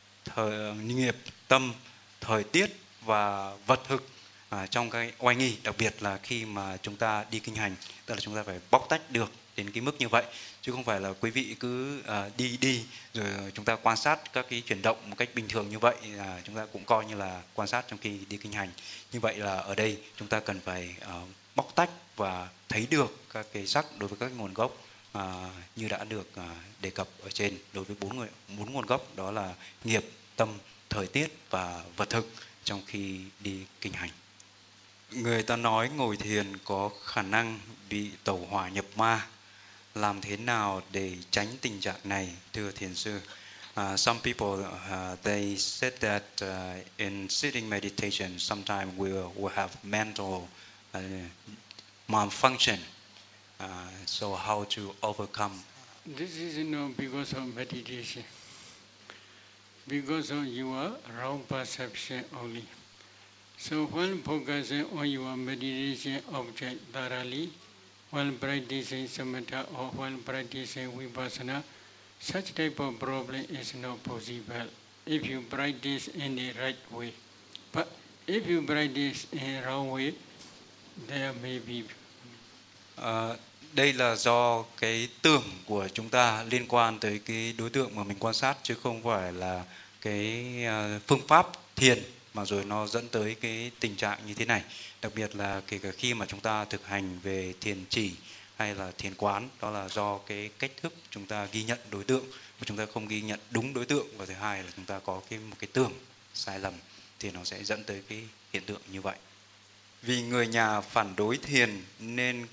tâm, thời tiết và vật thực trong cái oai nghi, đặc biệt là khi mà chúng ta đi kinh hành, tức là chúng ta phải bóc tách được đến cái mức như vậy, chứ không phải là quý vị cứ đi rồi chúng ta quan sát các cái chuyển động một cách bình thường như vậy, chúng ta cũng coi như là quan sát trong khi đi kinh hành. Như vậy là ở đây chúng ta cần phải bóc tách và thấy được các cái sắc đối với các nguồn gốc như đã được đề cập ở trên đối với bốn nguồn gốc, đó là nghiệp, tâm, thời tiết và vật thực trong khi đi kinh hành. Người ta nói ngồi thiền có khả năng bị tẩu hỏa nhập ma. Làm thế nào để tránh tình trạng này, thưa thiền sư? Some people they said that in sitting meditation sometimes we'll have mental malfunction. So how to overcome? This is not because of meditation. Because of your wrong perception only. So when focusing on your meditation object thoroughly, when practicing samatha or when practicing vipassana, such type of problem is not possible if you practice in the right way. But if you practice in wrong way, there may be. Đây là do cái tưởng của chúng ta liên quan tới cái đối tượng mà mình quan sát, chứ không phải là cái phương pháp thiền mà rồi nó dẫn tới cái tình trạng như thế này. Đặc biệt là kể cả khi mà chúng ta thực hành về thiền chỉ hay là thiền quán, đó là do cái cách thức chúng ta ghi nhận đối tượng mà chúng ta không ghi nhận đúng đối tượng, và thứ hai là chúng ta có một cái tưởng sai lầm thì nó sẽ dẫn tới cái hiện tượng như vậy. Vì người nhà phản đối thiền nên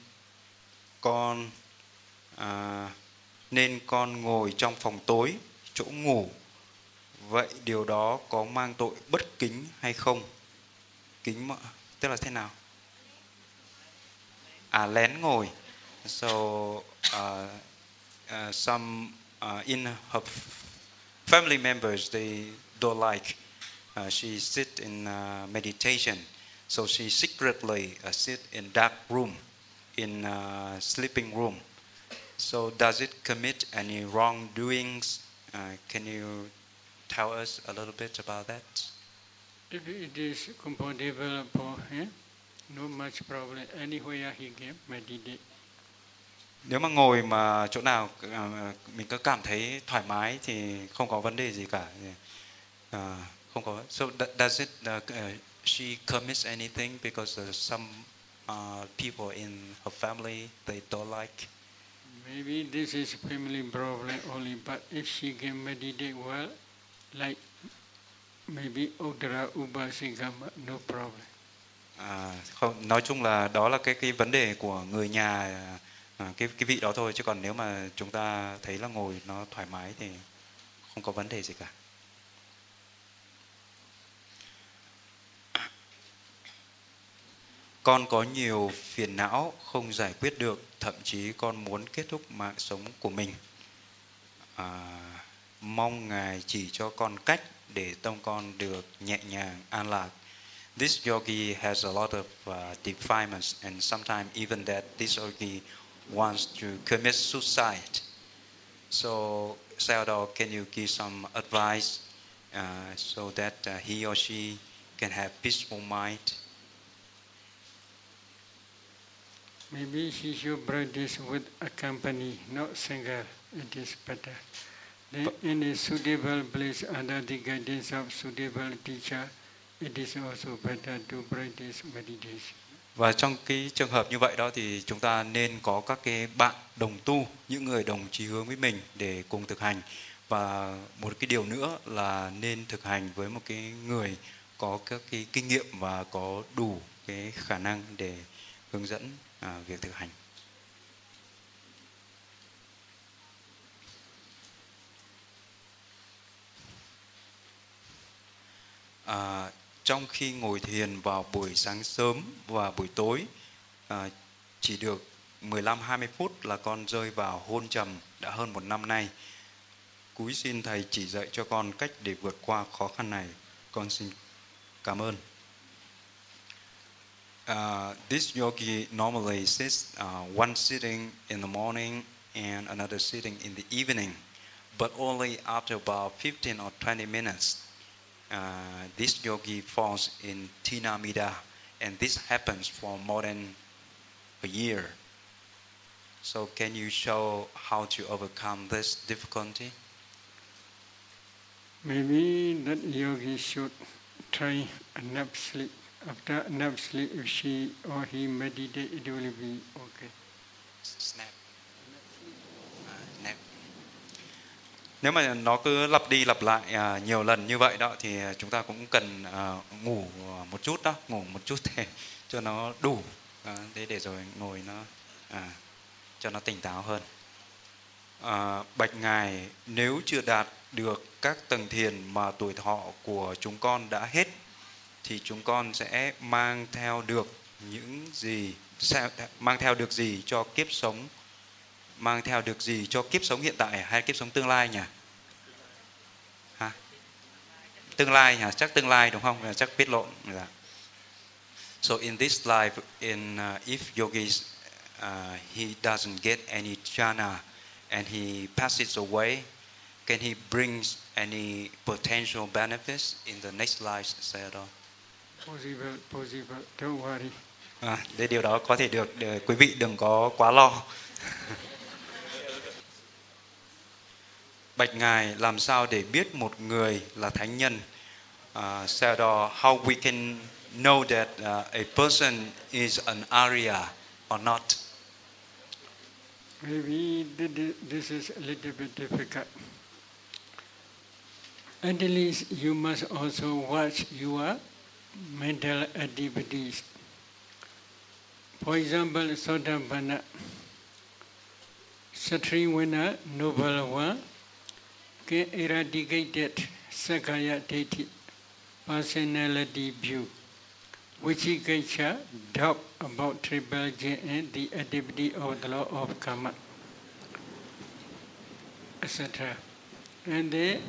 con ngồi trong phòng tối, chỗ ngủ. Vậy điều đó có mang tội bất kính hay không? Kính tức là thế nào? Lén ngồi. So some in her family members, they don't like she sit in meditation, so she secretly sit in dark room, in sleeping room. So does it commit any wrongdoings? Can you tell us a little bit about that? If it is comfortable for him, no much problem. Anywhere he can meditate. Nếu mà ngồi mà chỗ nào mình có cảm thấy thoải mái thì không có vấn đề gì cả. Không có. So does it she commits anything because some people in her family they don't like? Maybe this is family problem only, but if she can meditate well, like maybe Uttara Upasika, no problem. Không, nói chung là đó là cái vấn đề của người nhà, cái vị đó thôi, chứ còn nếu mà chúng ta thấy là ngồi nó thoải mái thì không có vấn đề gì cả. Con có nhiều phiền não không giải quyết được, thậm chí con muốn kết thúc mạng sống của mình. Mong Ngài chỉ cho con cách để tâm con được nhẹ nhàng, an lạc. This yogi has a lot of defilements, and sometimes even that this yogi wants to commit suicide. So, Sayadaw, can you give some advice so that he or she can have peaceful mind? Maybe she should practice with a company, not single. It is better. Then in a suitable place under the guidance of suitable teacher, it is also better to practice meditation. Và trong cái trường hợp như vậy đó thì chúng ta nên có các cái bạn đồng tu, những người đồng chí hướng với mình để cùng thực hành. Và một cái điều nữa là nên thực hành với một cái người có các cái kinh nghiệm và có đủ cái khả năng để hướng dẫn việc thực hành. Trong khi ngồi thiền vào buổi sáng sớm và buổi tối, chỉ được 15-20 phút là con rơi vào hôn trầm đã hơn 1 năm nay. Cúi xin Thầy chỉ dạy cho con cách để vượt qua khó khăn này. Con xin cảm ơn. This yogi normally sits one sitting in the morning and another sitting in the evening, but only after about 15 or 20 minutes. This yogi falls in Tinamida, and this happens for more than a year. So can you show how to overcome this difficulty? Maybe that yogi should try a nap sleep. After a nap sleep, if she or he meditate, it will be okay. Snap. Nếu mà nó cứ lặp đi lặp lại nhiều lần như vậy đó thì chúng ta cũng cần ngủ một chút đó, ngủ một chút để cho nó đủ, thế để rồi ngồi nó cho nó tỉnh táo hơn. Bạch Ngài, nếu chưa đạt được các tầng thiền mà tuổi thọ của chúng con đã hết thì chúng con sẽ mang theo được gì cho kiếp sống, mang theo được gì cho kiếp sống hiện tại hay kiếp sống tương lai nhỉ? Tương lai hả? Chắc tương lai đúng không? Chắc biết lộn. So in this life, if yogis he doesn't get any jhana and he passes away, can he bring any potential benefits in the next life? Sayadaw? Possible. Don't worry. Điều đó có thể được, quý vị đừng có quá lo. Bạch Ngài, làm sao để biết một người là thánh nhân? Sayadaw, how we can know that a person is an Arya or not? Maybe this is a little bit difficult. At least you must also watch your mental activities. For example, Sotapanna, Satriwana, Noble One, can eradicate Sakaya Deity, personality view, Vichikiccha, doubt about triple J and the activity of the law of karma, etc. And the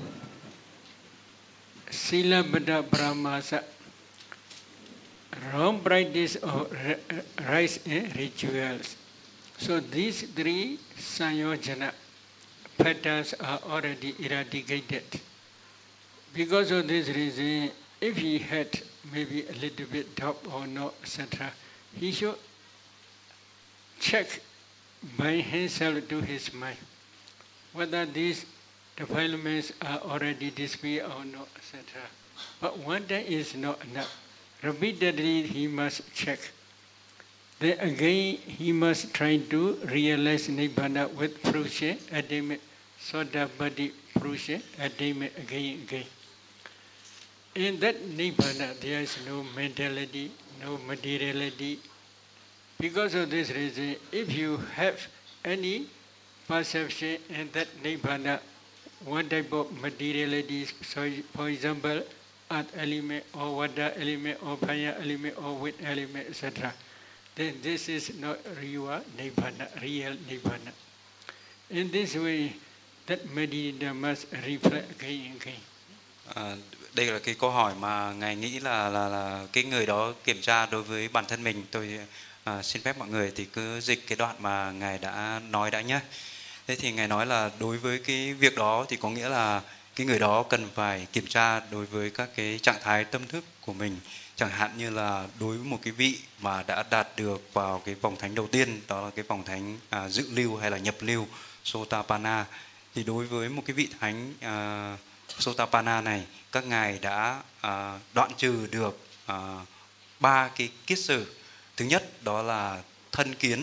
Silabada Brahmasa, wrong practice of rites and rituals. So these three Sanyojana patterns are already eradicated. Because of this reason, if he had maybe a little bit doubt or not, etc., he should check by himself to his mind whether these defilements are already disappeared or not, etc. But one day is not enough. Repeatedly he must check. Then again he must try to realize Nibbana with Purusha, attainment, Sodapatti Purusha, attainment again and again. In that Nibbana there is no mentality, no materiality. Because of this reason, if you have any perception in that Nibbana, one type of materiality, so for example, earth element or water element or fire element or wind element, etc., then this is not real Nibbana. In this way, that meditator must reflect again and again. Đây là cái câu hỏi mà Ngài nghĩ là cái người đó kiểm tra đối với bản thân mình. Tôi xin phép mọi người thì cứ dịch cái đoạn mà Ngài đã nói đã nhé. Thế thì Ngài nói là đối với cái việc đó thì có nghĩa là cái người đó cần phải kiểm tra đối với các cái trạng thái tâm thức của mình. Chẳng hạn như là đối với một cái vị mà đã đạt được vào cái vòng thánh đầu tiên, đó là cái vòng thánh dự lưu hay là nhập lưu, Sotapanna. Thì đối với một cái vị thánh Sotapanna này, các ngài đã đoạn trừ được 3 cái kiết sử. Thứ nhất đó là thân kiến,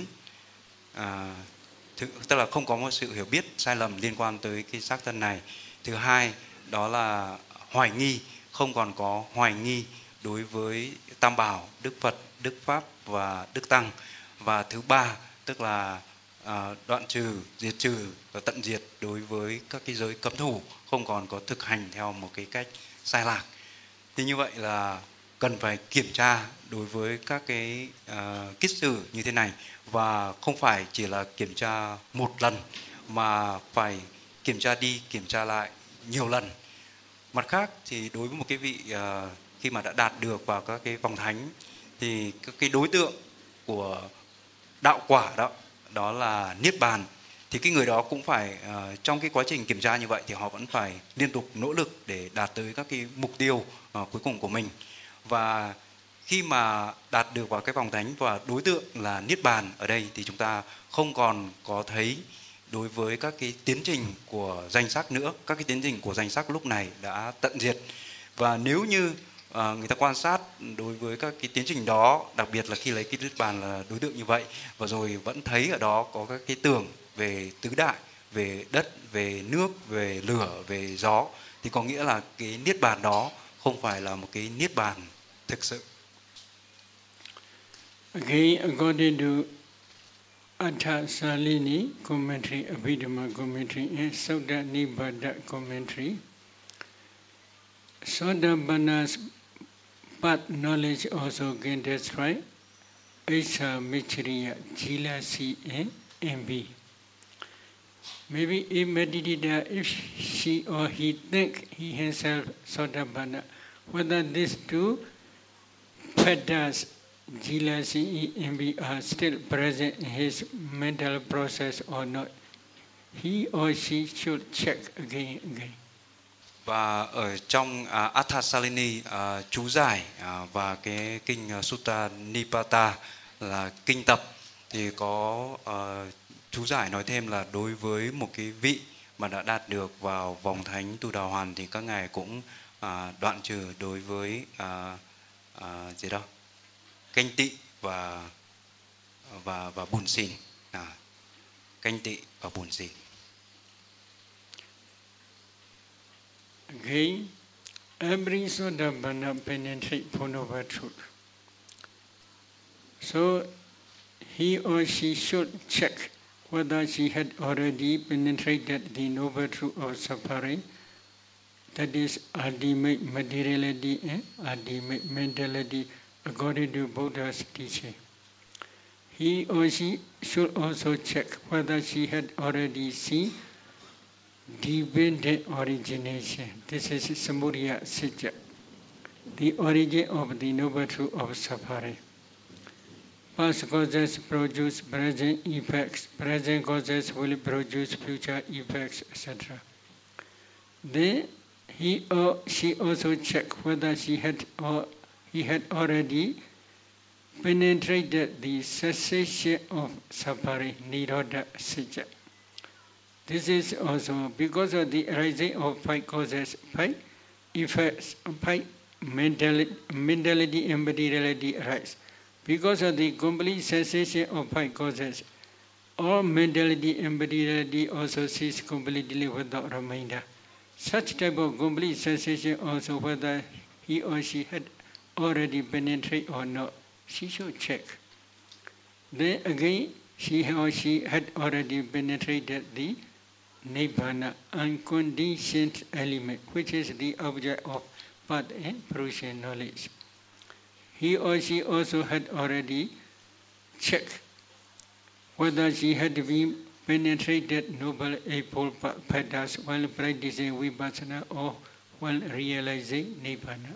tức là không có một sự hiểu biết sai lầm liên quan tới cái xác thân này. Thứ hai đó là hoài nghi, không còn có hoài nghi đối với Tam Bảo, Đức Phật, Đức Pháp và Đức Tăng. Và thứ ba tức là đoạn trừ, diệt trừ và tận diệt đối với các cái giới cấm thủ, không còn có thực hành theo một cái cách sai lạc. Thì như vậy là cần phải kiểm tra đối với các cái kiết sử như thế này, và không phải chỉ là kiểm tra một lần mà phải kiểm tra đi kiểm tra lại nhiều lần. Mặt khác thì đối với một cái vị khi mà đã đạt được vào các cái vòng thánh thì các cái đối tượng của đạo quả đó là niết bàn, thì cái người đó cũng phải trong cái quá trình kiểm tra như vậy thì họ vẫn phải liên tục nỗ lực để đạt tới các cái mục tiêu cuối cùng của mình. Và khi mà đạt được vào cái vòng thánh và đối tượng là niết bàn ở đây thì chúng ta không còn có thấy đối với các cái tiến trình của danh sắc nữa. Các cái tiến trình của danh sắc lúc này đã tận diệt. Và nếu như người ta quan sát đối với các cái tiến trình đó, đặc biệt là khi lấy cái niết bàn là đối tượng như vậy, và rồi vẫn thấy ở đó có các cái tưởng về tứ đại, về đất, về nước, về lửa, về gió, thì có nghĩa là cái niết bàn đó không phải là một cái niết bàn thực sự. Again, according to Atha Salini commentary, Abhidhamma commentary, and Sutta Nibbada commentary, Sotapanna's path knowledge also can destroy Aisa Michriya, jealousy, and envy. Maybe a meditator, if she or he think he himself Sotapanna, whether these two factors, jealousy, envy, are still present in his mental process or not, he or she should check again. Và ở trong Atha Salini chú giải và cái kinh Sutta Nipata là kinh tập, thì có chú giải nói thêm là đối với một cái vị mà đã đạt được vào vòng thánh tu đà hoàn thì các ngài cũng đoạn trừ đối với gì đó canh tị và buồn xỉn, canh tị và buồn xỉn. Again, every Sotapanna penetrate Purnava truth. So he or she should check whether she had already penetrated the noble truth of suffering, that is ultimate materiality and ultimate mentality, according to Buddha's teaching. He or she should also check whether she had already seen dependent origination. This is Samudaya Sitya, the origin of the noble truth of suffering. Past causes produce present effects, present causes will produce future effects, etc. Then he or she also check whether she had or he had already penetrated the cessation of suffering, Nirodha Sitya. This is also because of the arising of five causes, five effects, five mentality and materiality arise. Because of the complete cessation of five causes, all mentality and materiality also cease completely without remainder. Such type of complete cessation also, whether he or she had already penetrated or not, she should check. Then again, he or she had already penetrated the Nibbana, unconditioned element, which is the object of path and fruition knowledge. He or she also had already checked whether she had been penetrated Noble Eightfold Paths while practicing Vipassana or while realizing Nibbana.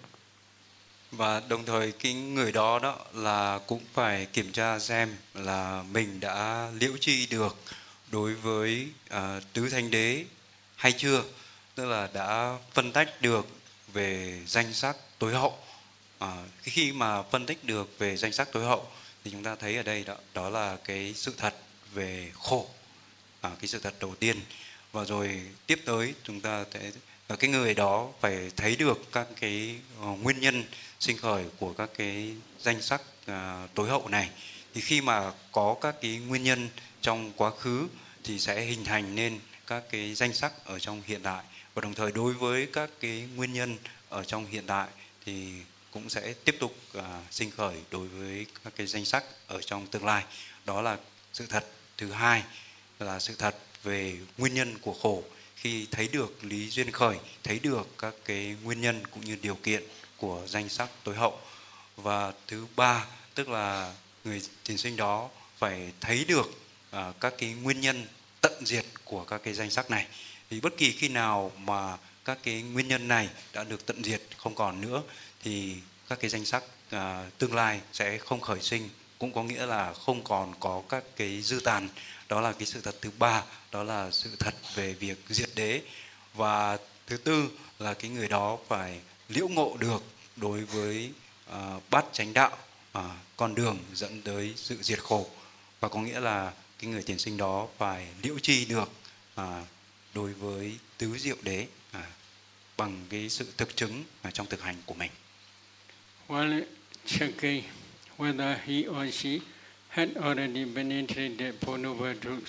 Và đồng thời cái người đó là cũng phải kiểm tra xem là mình đã liễu tri được đối với tứ thánh đế hay chưa, tức là đã phân tách được về danh sắc tối hậu. Khi mà phân tích được về danh sắc tối hậu thì chúng ta thấy ở đây đó là cái sự thật về khổ, cái sự thật đầu tiên. Và rồi tiếp tới chúng ta thấy cái người đó phải thấy được các cái nguyên nhân sinh khởi của các cái danh sắc tối hậu này. Thì khi mà có các cái nguyên nhân trong quá khứ thì sẽ hình thành nên các cái danh sắc ở trong hiện tại, và đồng thời đối với các cái nguyên nhân ở trong hiện tại thì cũng sẽ tiếp tục sinh khởi đối với các cái danh sắc ở trong tương lai. Đó là sự thật thứ hai, là sự thật về nguyên nhân của khổ. Khi thấy được lý duyên khởi, thấy được các cái nguyên nhân cũng như điều kiện của danh sắc tối hậu. Và thứ ba, tức là người thiền sinh đó phải thấy được các cái nguyên nhân tận diệt của các cái danh sắc này. Thì bất kỳ khi nào mà các cái nguyên nhân này đã được tận diệt không còn nữa thì các cái danh sắc tương lai sẽ không khởi sinh, cũng có nghĩa là không còn có các cái dư tàn. Đó là cái sự thật thứ ba, đó là sự thật về việc diệt đế. Và thứ tư là cái người đó phải liễu ngộ được đối với bát chánh đạo, con đường dẫn tới sự diệt khổ. Và có nghĩa là cái người thiền sinh đó phải liễu tri được đối với tứ diệu đế bằng cái sự thực chứng trong thực hành của mình. While checking whether he or she had already penetrated Four Noble Truths,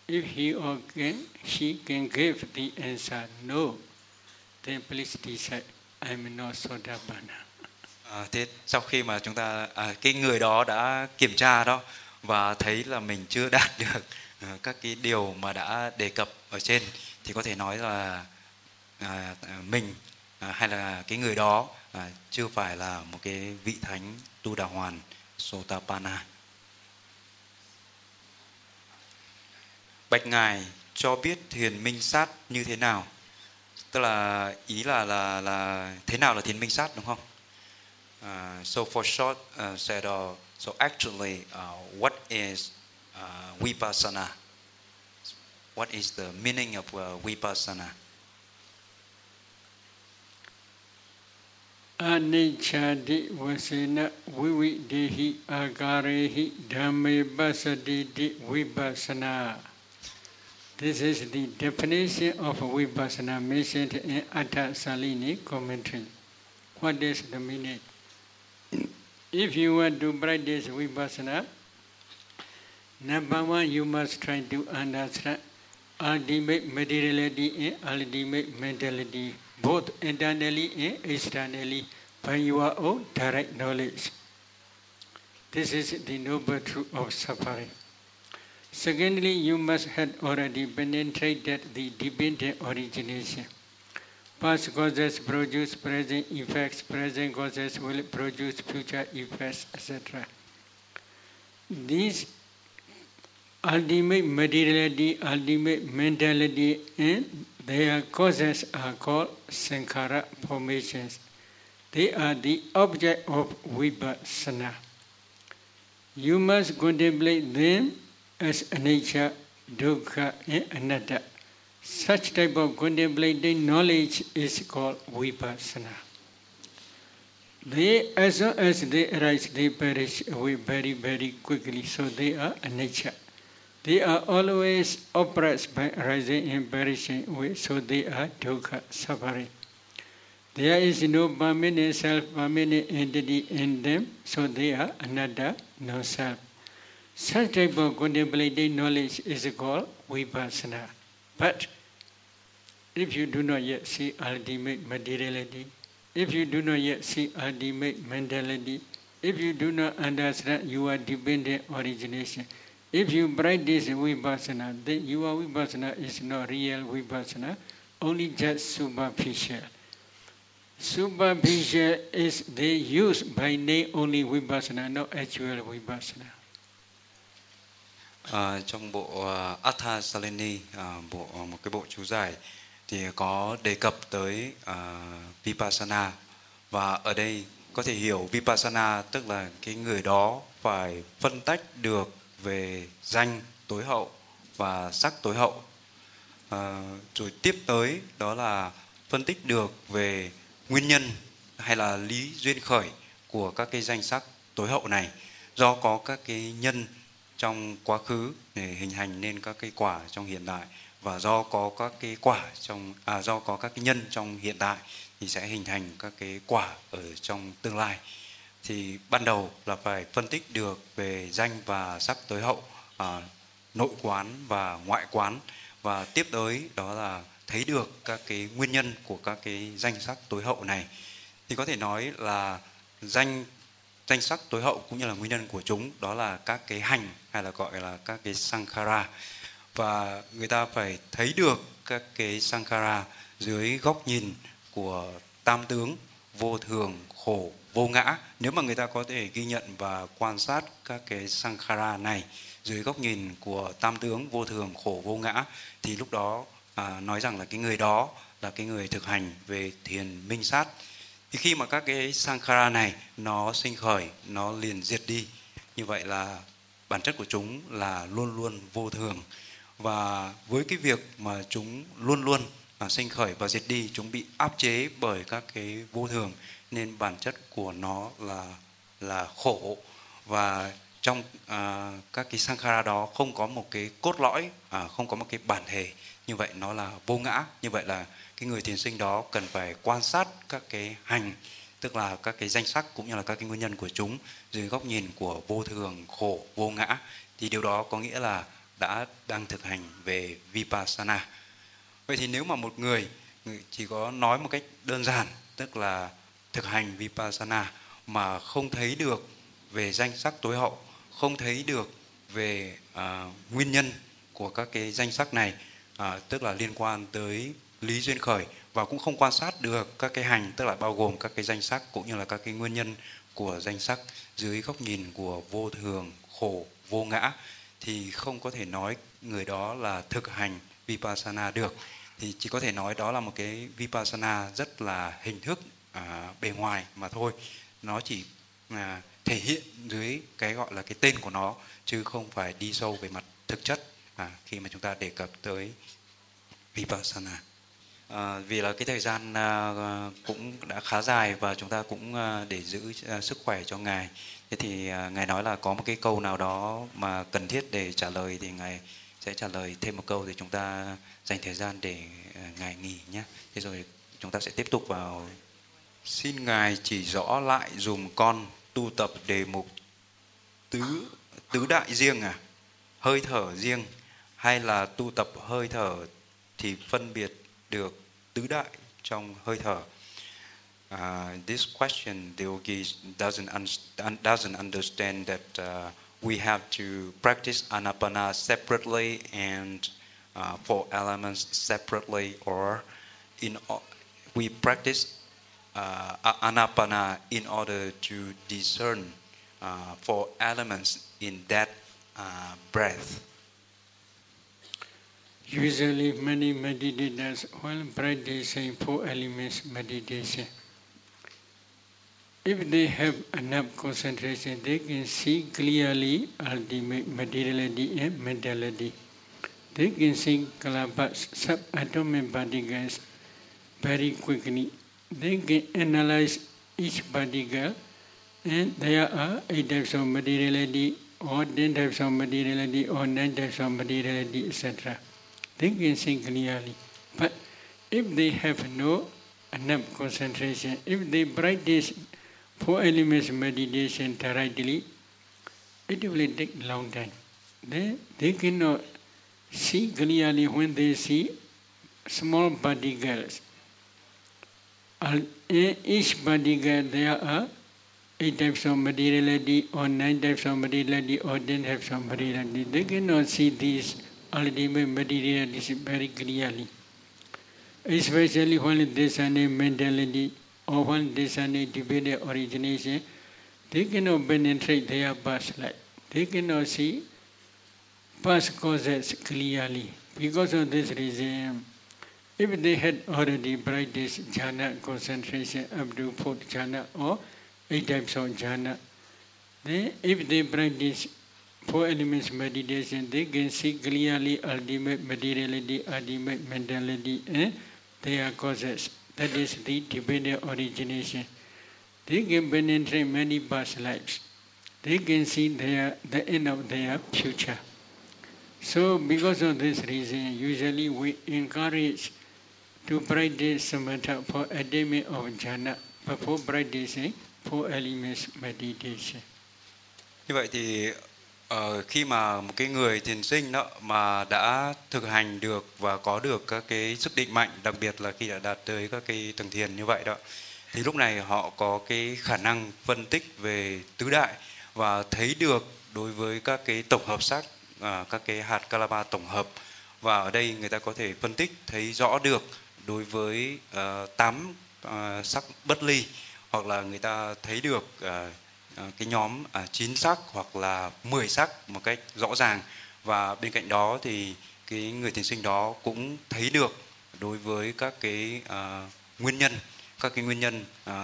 If he or she can give the answer no, then please decide I'm not Sotapanna. Thế sau khi mà chúng ta cái người đó đã kiểm tra đó và thấy là mình chưa đạt được các cái điều mà đã đề cập ở trên, thì có thể nói là mình hay là cái người đó chưa phải là một cái vị thánh tu đà hoàn Sotapanna. Bạch Ngài cho biết thiền minh sát như thế nào, tức là ý là thế nào là thiền minh sát, đúng không? So for short said, so actually, what is vipassana? What is the meaning of vipassana? Anicchadi vasena vividehi agarehi dhamme pasatiti vipassana. This is the definition of vipassana mentioned in Atta Salini commentary. What is the meaning? If you want to practice vipassana, number one, you must try to understand ultimate materiality and ultimate mentality, both internally and externally, by your own direct knowledge. This is the noble truth of suffering. Secondly, you must have already penetrated the dependent origination. Past causes produce present effects, present causes will produce future effects, etc. These ultimate materiality, ultimate mentality, and their causes are called sankhara formations. They are the object of vipassana. You must contemplate them as anicca, dukkha, and anatta. Such type of contemplating knowledge is called vipassana. They, as long as they arise, they perish away very, very quickly, so they are anicca. They are always oppressed by rising and perishing away, so they are dukkha, suffering. There is no permanent self, permanent entity in them, so they are anatta, no self. Such type of contemplating knowledge is called vipassana. But if you do not yet see ultimate materiality, if you do not yet see ultimate mentality, if you do not understand your dependent origination, if you practice vipassana, then your vipassana is not real vipassana, only just superficial. Superficial is they use by name only vipassana, not actual vipassana. Trong bộ Atha Salini, một cái bộ chú giải thì có đề cập tới Vipassana, và ở đây có thể hiểu Vipassana tức là cái người đó phải phân tách được về danh tối hậu và sắc tối hậu, rồi tiếp tới đó là phân tích được về nguyên nhân hay là lý duyên khởi của các cái danh sắc tối hậu này, do có các cái nhân trong quá khứ để hình thành nên các cái quả trong hiện tại, và do có các cái do có các cái nhân trong hiện tại thì sẽ hình thành các cái quả ở trong tương lai. Thì ban đầu là phải phân tích được về danh và sắc tối hậu, nội quán và ngoại quán, và tiếp tới đó là thấy được các cái nguyên nhân của các cái danh sắc tối hậu này. Thì có thể nói là danh sắc tối hậu cũng như là nguyên nhân của chúng đó là các cái hành, hay là gọi là các cái sankhara, và người ta phải thấy được các cái sankhara dưới góc nhìn của tam tướng vô thường, khổ, vô ngã. Nếu mà người ta có thể ghi nhận và quan sát các cái sankhara này dưới góc nhìn của tam tướng vô thường, khổ, vô ngã, thì lúc đó nói rằng là cái người đó là cái người thực hành về thiền minh sát. Thì khi mà các cái sankhara này nó sinh khởi, nó liền diệt đi, như vậy là bản chất của chúng là luôn luôn vô thường. Và với cái việc mà chúng luôn luôn sinh khởi và diệt đi, chúng bị áp chế bởi các cái vô thường, nên bản chất của nó là khổ. Và trong các cái sankhara đó không có một cái cốt lõi, không có một cái bản thể, như vậy nó là vô ngã. Như vậy là cái người thiền sinh đó cần phải quan sát các cái hành, tức là các cái danh sắc cũng như là các cái nguyên nhân của chúng dưới góc nhìn của vô thường, khổ, vô ngã. Thì điều đó có nghĩa là đang thực hành về Vipassana. Vậy thì nếu mà một người chỉ có nói một cách đơn giản, tức là thực hành Vipassana mà không thấy được về danh sắc tối hậu, không thấy được về nguyên nhân của các cái danh sắc này, tức là liên quan tới lý duyên khởi, và cũng không quan sát được các cái hành, tức là bao gồm các cái danh sắc cũng như là các cái nguyên nhân của danh sắc dưới góc nhìn của vô thường, khổ, vô ngã, thì không có thể nói người đó là thực hành Vipassana được. Thì chỉ có thể nói đó là một cái Vipassana rất là hình thức, bề ngoài mà thôi. Nó chỉ thể hiện dưới cái gọi là cái tên của nó, chứ không phải đi sâu về mặt thực chất khi mà chúng ta đề cập tới Vipassana. Vì là cái thời gian cũng đã khá dài và chúng ta cũng để giữ sức khỏe cho Ngài. Thế thì Ngài nói là có một cái câu nào đó mà cần thiết để trả lời thì Ngài sẽ trả lời thêm một câu, thì chúng ta dành thời gian để Ngài nghỉ nhé. Thế rồi chúng ta sẽ tiếp tục vào. Xin Ngài chỉ rõ lại dùm con tu tập đề mục tứ đại riêng hơi thở riêng, hay là tu tập hơi thở thì phân biệt được tứ đại trong hơi thở. This question, the yogi doesn't understand that we have to practice Anapana separately and four elements separately, or we practice Anapana in order to discern four elements in that breath. Usually many meditators, while practicing four elements meditation, if they have enough concentration, they can see clearly ultimate materiality and mentality. They can see kalabas, subatomic particles very quickly. They can analyze each particle, and there are 8 types of materiality, or 10 types of materiality, or 9 types of materiality, etc. They can see clearly. But if they have no enough concentration, if they practice four elements meditation directly, it will take long time. They cannot see clearly when they see small particles. In each particle there are 8 types of materiality, or 9 types of materiality, or 10 types of materiality. They cannot see these ultimate materiality very clearly. Especially when this is a mentality, or when this is a debated origination, they cannot penetrate their past life. They cannot see past causes clearly. Because of this reason, if they had already practiced jhana concentration up to 4th jhana or 8 types of jhana, then if they practice four elements meditation, they can see clearly ultimate materiality, ultimate mentality, and their causes. That is the dependent origination. They can penetrate many past lives. They can see the end of their future. So because of this reason, usually we encourage to practice samatha for attainment of jhana before practicing four elements meditation. Như vậy thì khi mà một cái người thiền sinh đó mà đã thực hành được và có được các cái sức định mạnh, đặc biệt là khi đã đạt tới các cái tầng thiền như vậy đó, thì lúc này họ có cái khả năng phân tích về tứ đại và thấy được đối với các cái tổng hợp sắc, các cái hạt kalapa tổng hợp, và ở đây người ta có thể phân tích thấy rõ được đối với 8 sắc bất ly, hoặc là người ta thấy được cái nhóm 9 sắc hoặc là 10 sắc một cách rõ ràng. Và bên cạnh đó thì cái người thiền sinh đó cũng thấy được đối với các cái nguyên nhân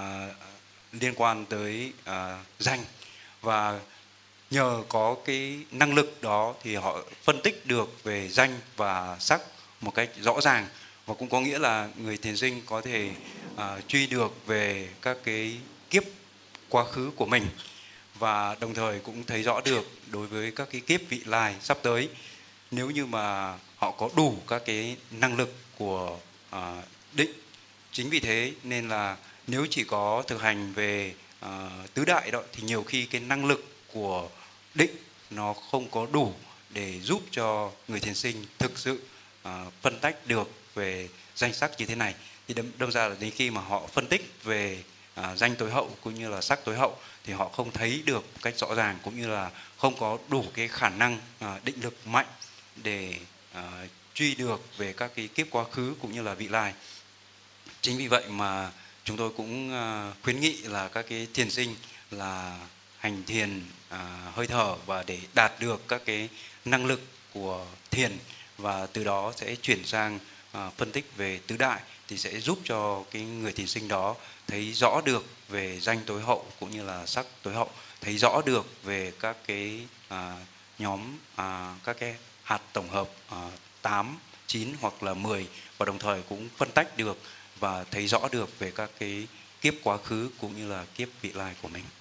liên quan tới danh, và nhờ có cái năng lực đó thì họ phân tích được về danh và sắc một cách rõ ràng. Và cũng có nghĩa là người thiền sinh có thể truy được về các cái kiếp quá khứ của mình, và đồng thời cũng thấy rõ được đối với các cái kiếp vị lai sắp tới, nếu như mà họ có đủ các cái năng lực của định. Chính vì thế nên là nếu chỉ có thực hành về tứ đại đó thì nhiều khi cái năng lực của định nó không có đủ để giúp cho người thiền sinh thực sự phân tách được về danh sắc như thế này. Thì đâm ra là đến khi mà họ phân tích về danh tối hậu cũng như là sắc tối hậu thì họ không thấy được một cách rõ ràng, cũng như là không có đủ cái khả năng định lực mạnh để truy được về các cái kiếp quá khứ cũng như là vị lai. Chính vì vậy mà chúng tôi cũng khuyến nghị là các cái thiền sinh là hành thiền hơi thở, và để đạt được các cái năng lực của thiền, và từ đó sẽ chuyển sang phân tích về tứ đại, thì sẽ giúp cho cái người thiền sinh đó thấy rõ được về danh tối hậu cũng như là sắc tối hậu, thấy rõ được về các cái nhóm các cái hạt tổng hợp 8, 9 hoặc là 10, và đồng thời cũng phân tách được và thấy rõ được về các cái kiếp quá khứ cũng như là kiếp vị lai của mình.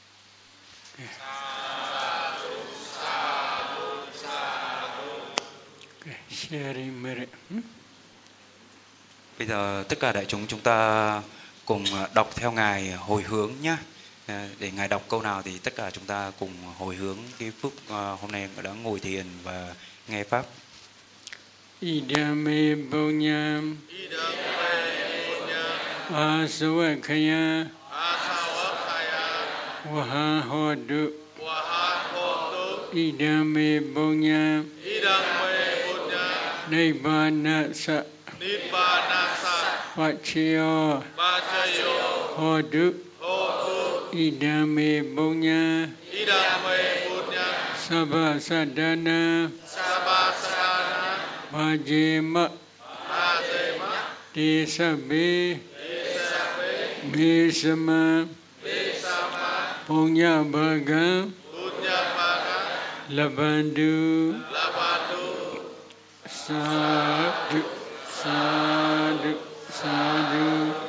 Bây giờ tất cả đại chúng ta cùng đọc theo Ngài hồi hướng nhé. Để Ngài đọc câu nào thì tất cả chúng ta cùng hồi hướng cái phúc hôm nay đã ngồi thiền và nghe Pháp. Idame Bonyam Asawakaya Waha Hodu Idame Bonyam Nibbanasa Vachayo Hodu Idame Bonyam Sabbasadana Vajema Desabe Besama Punya Bhagam Labandu Sadhu Sadhu Sadhu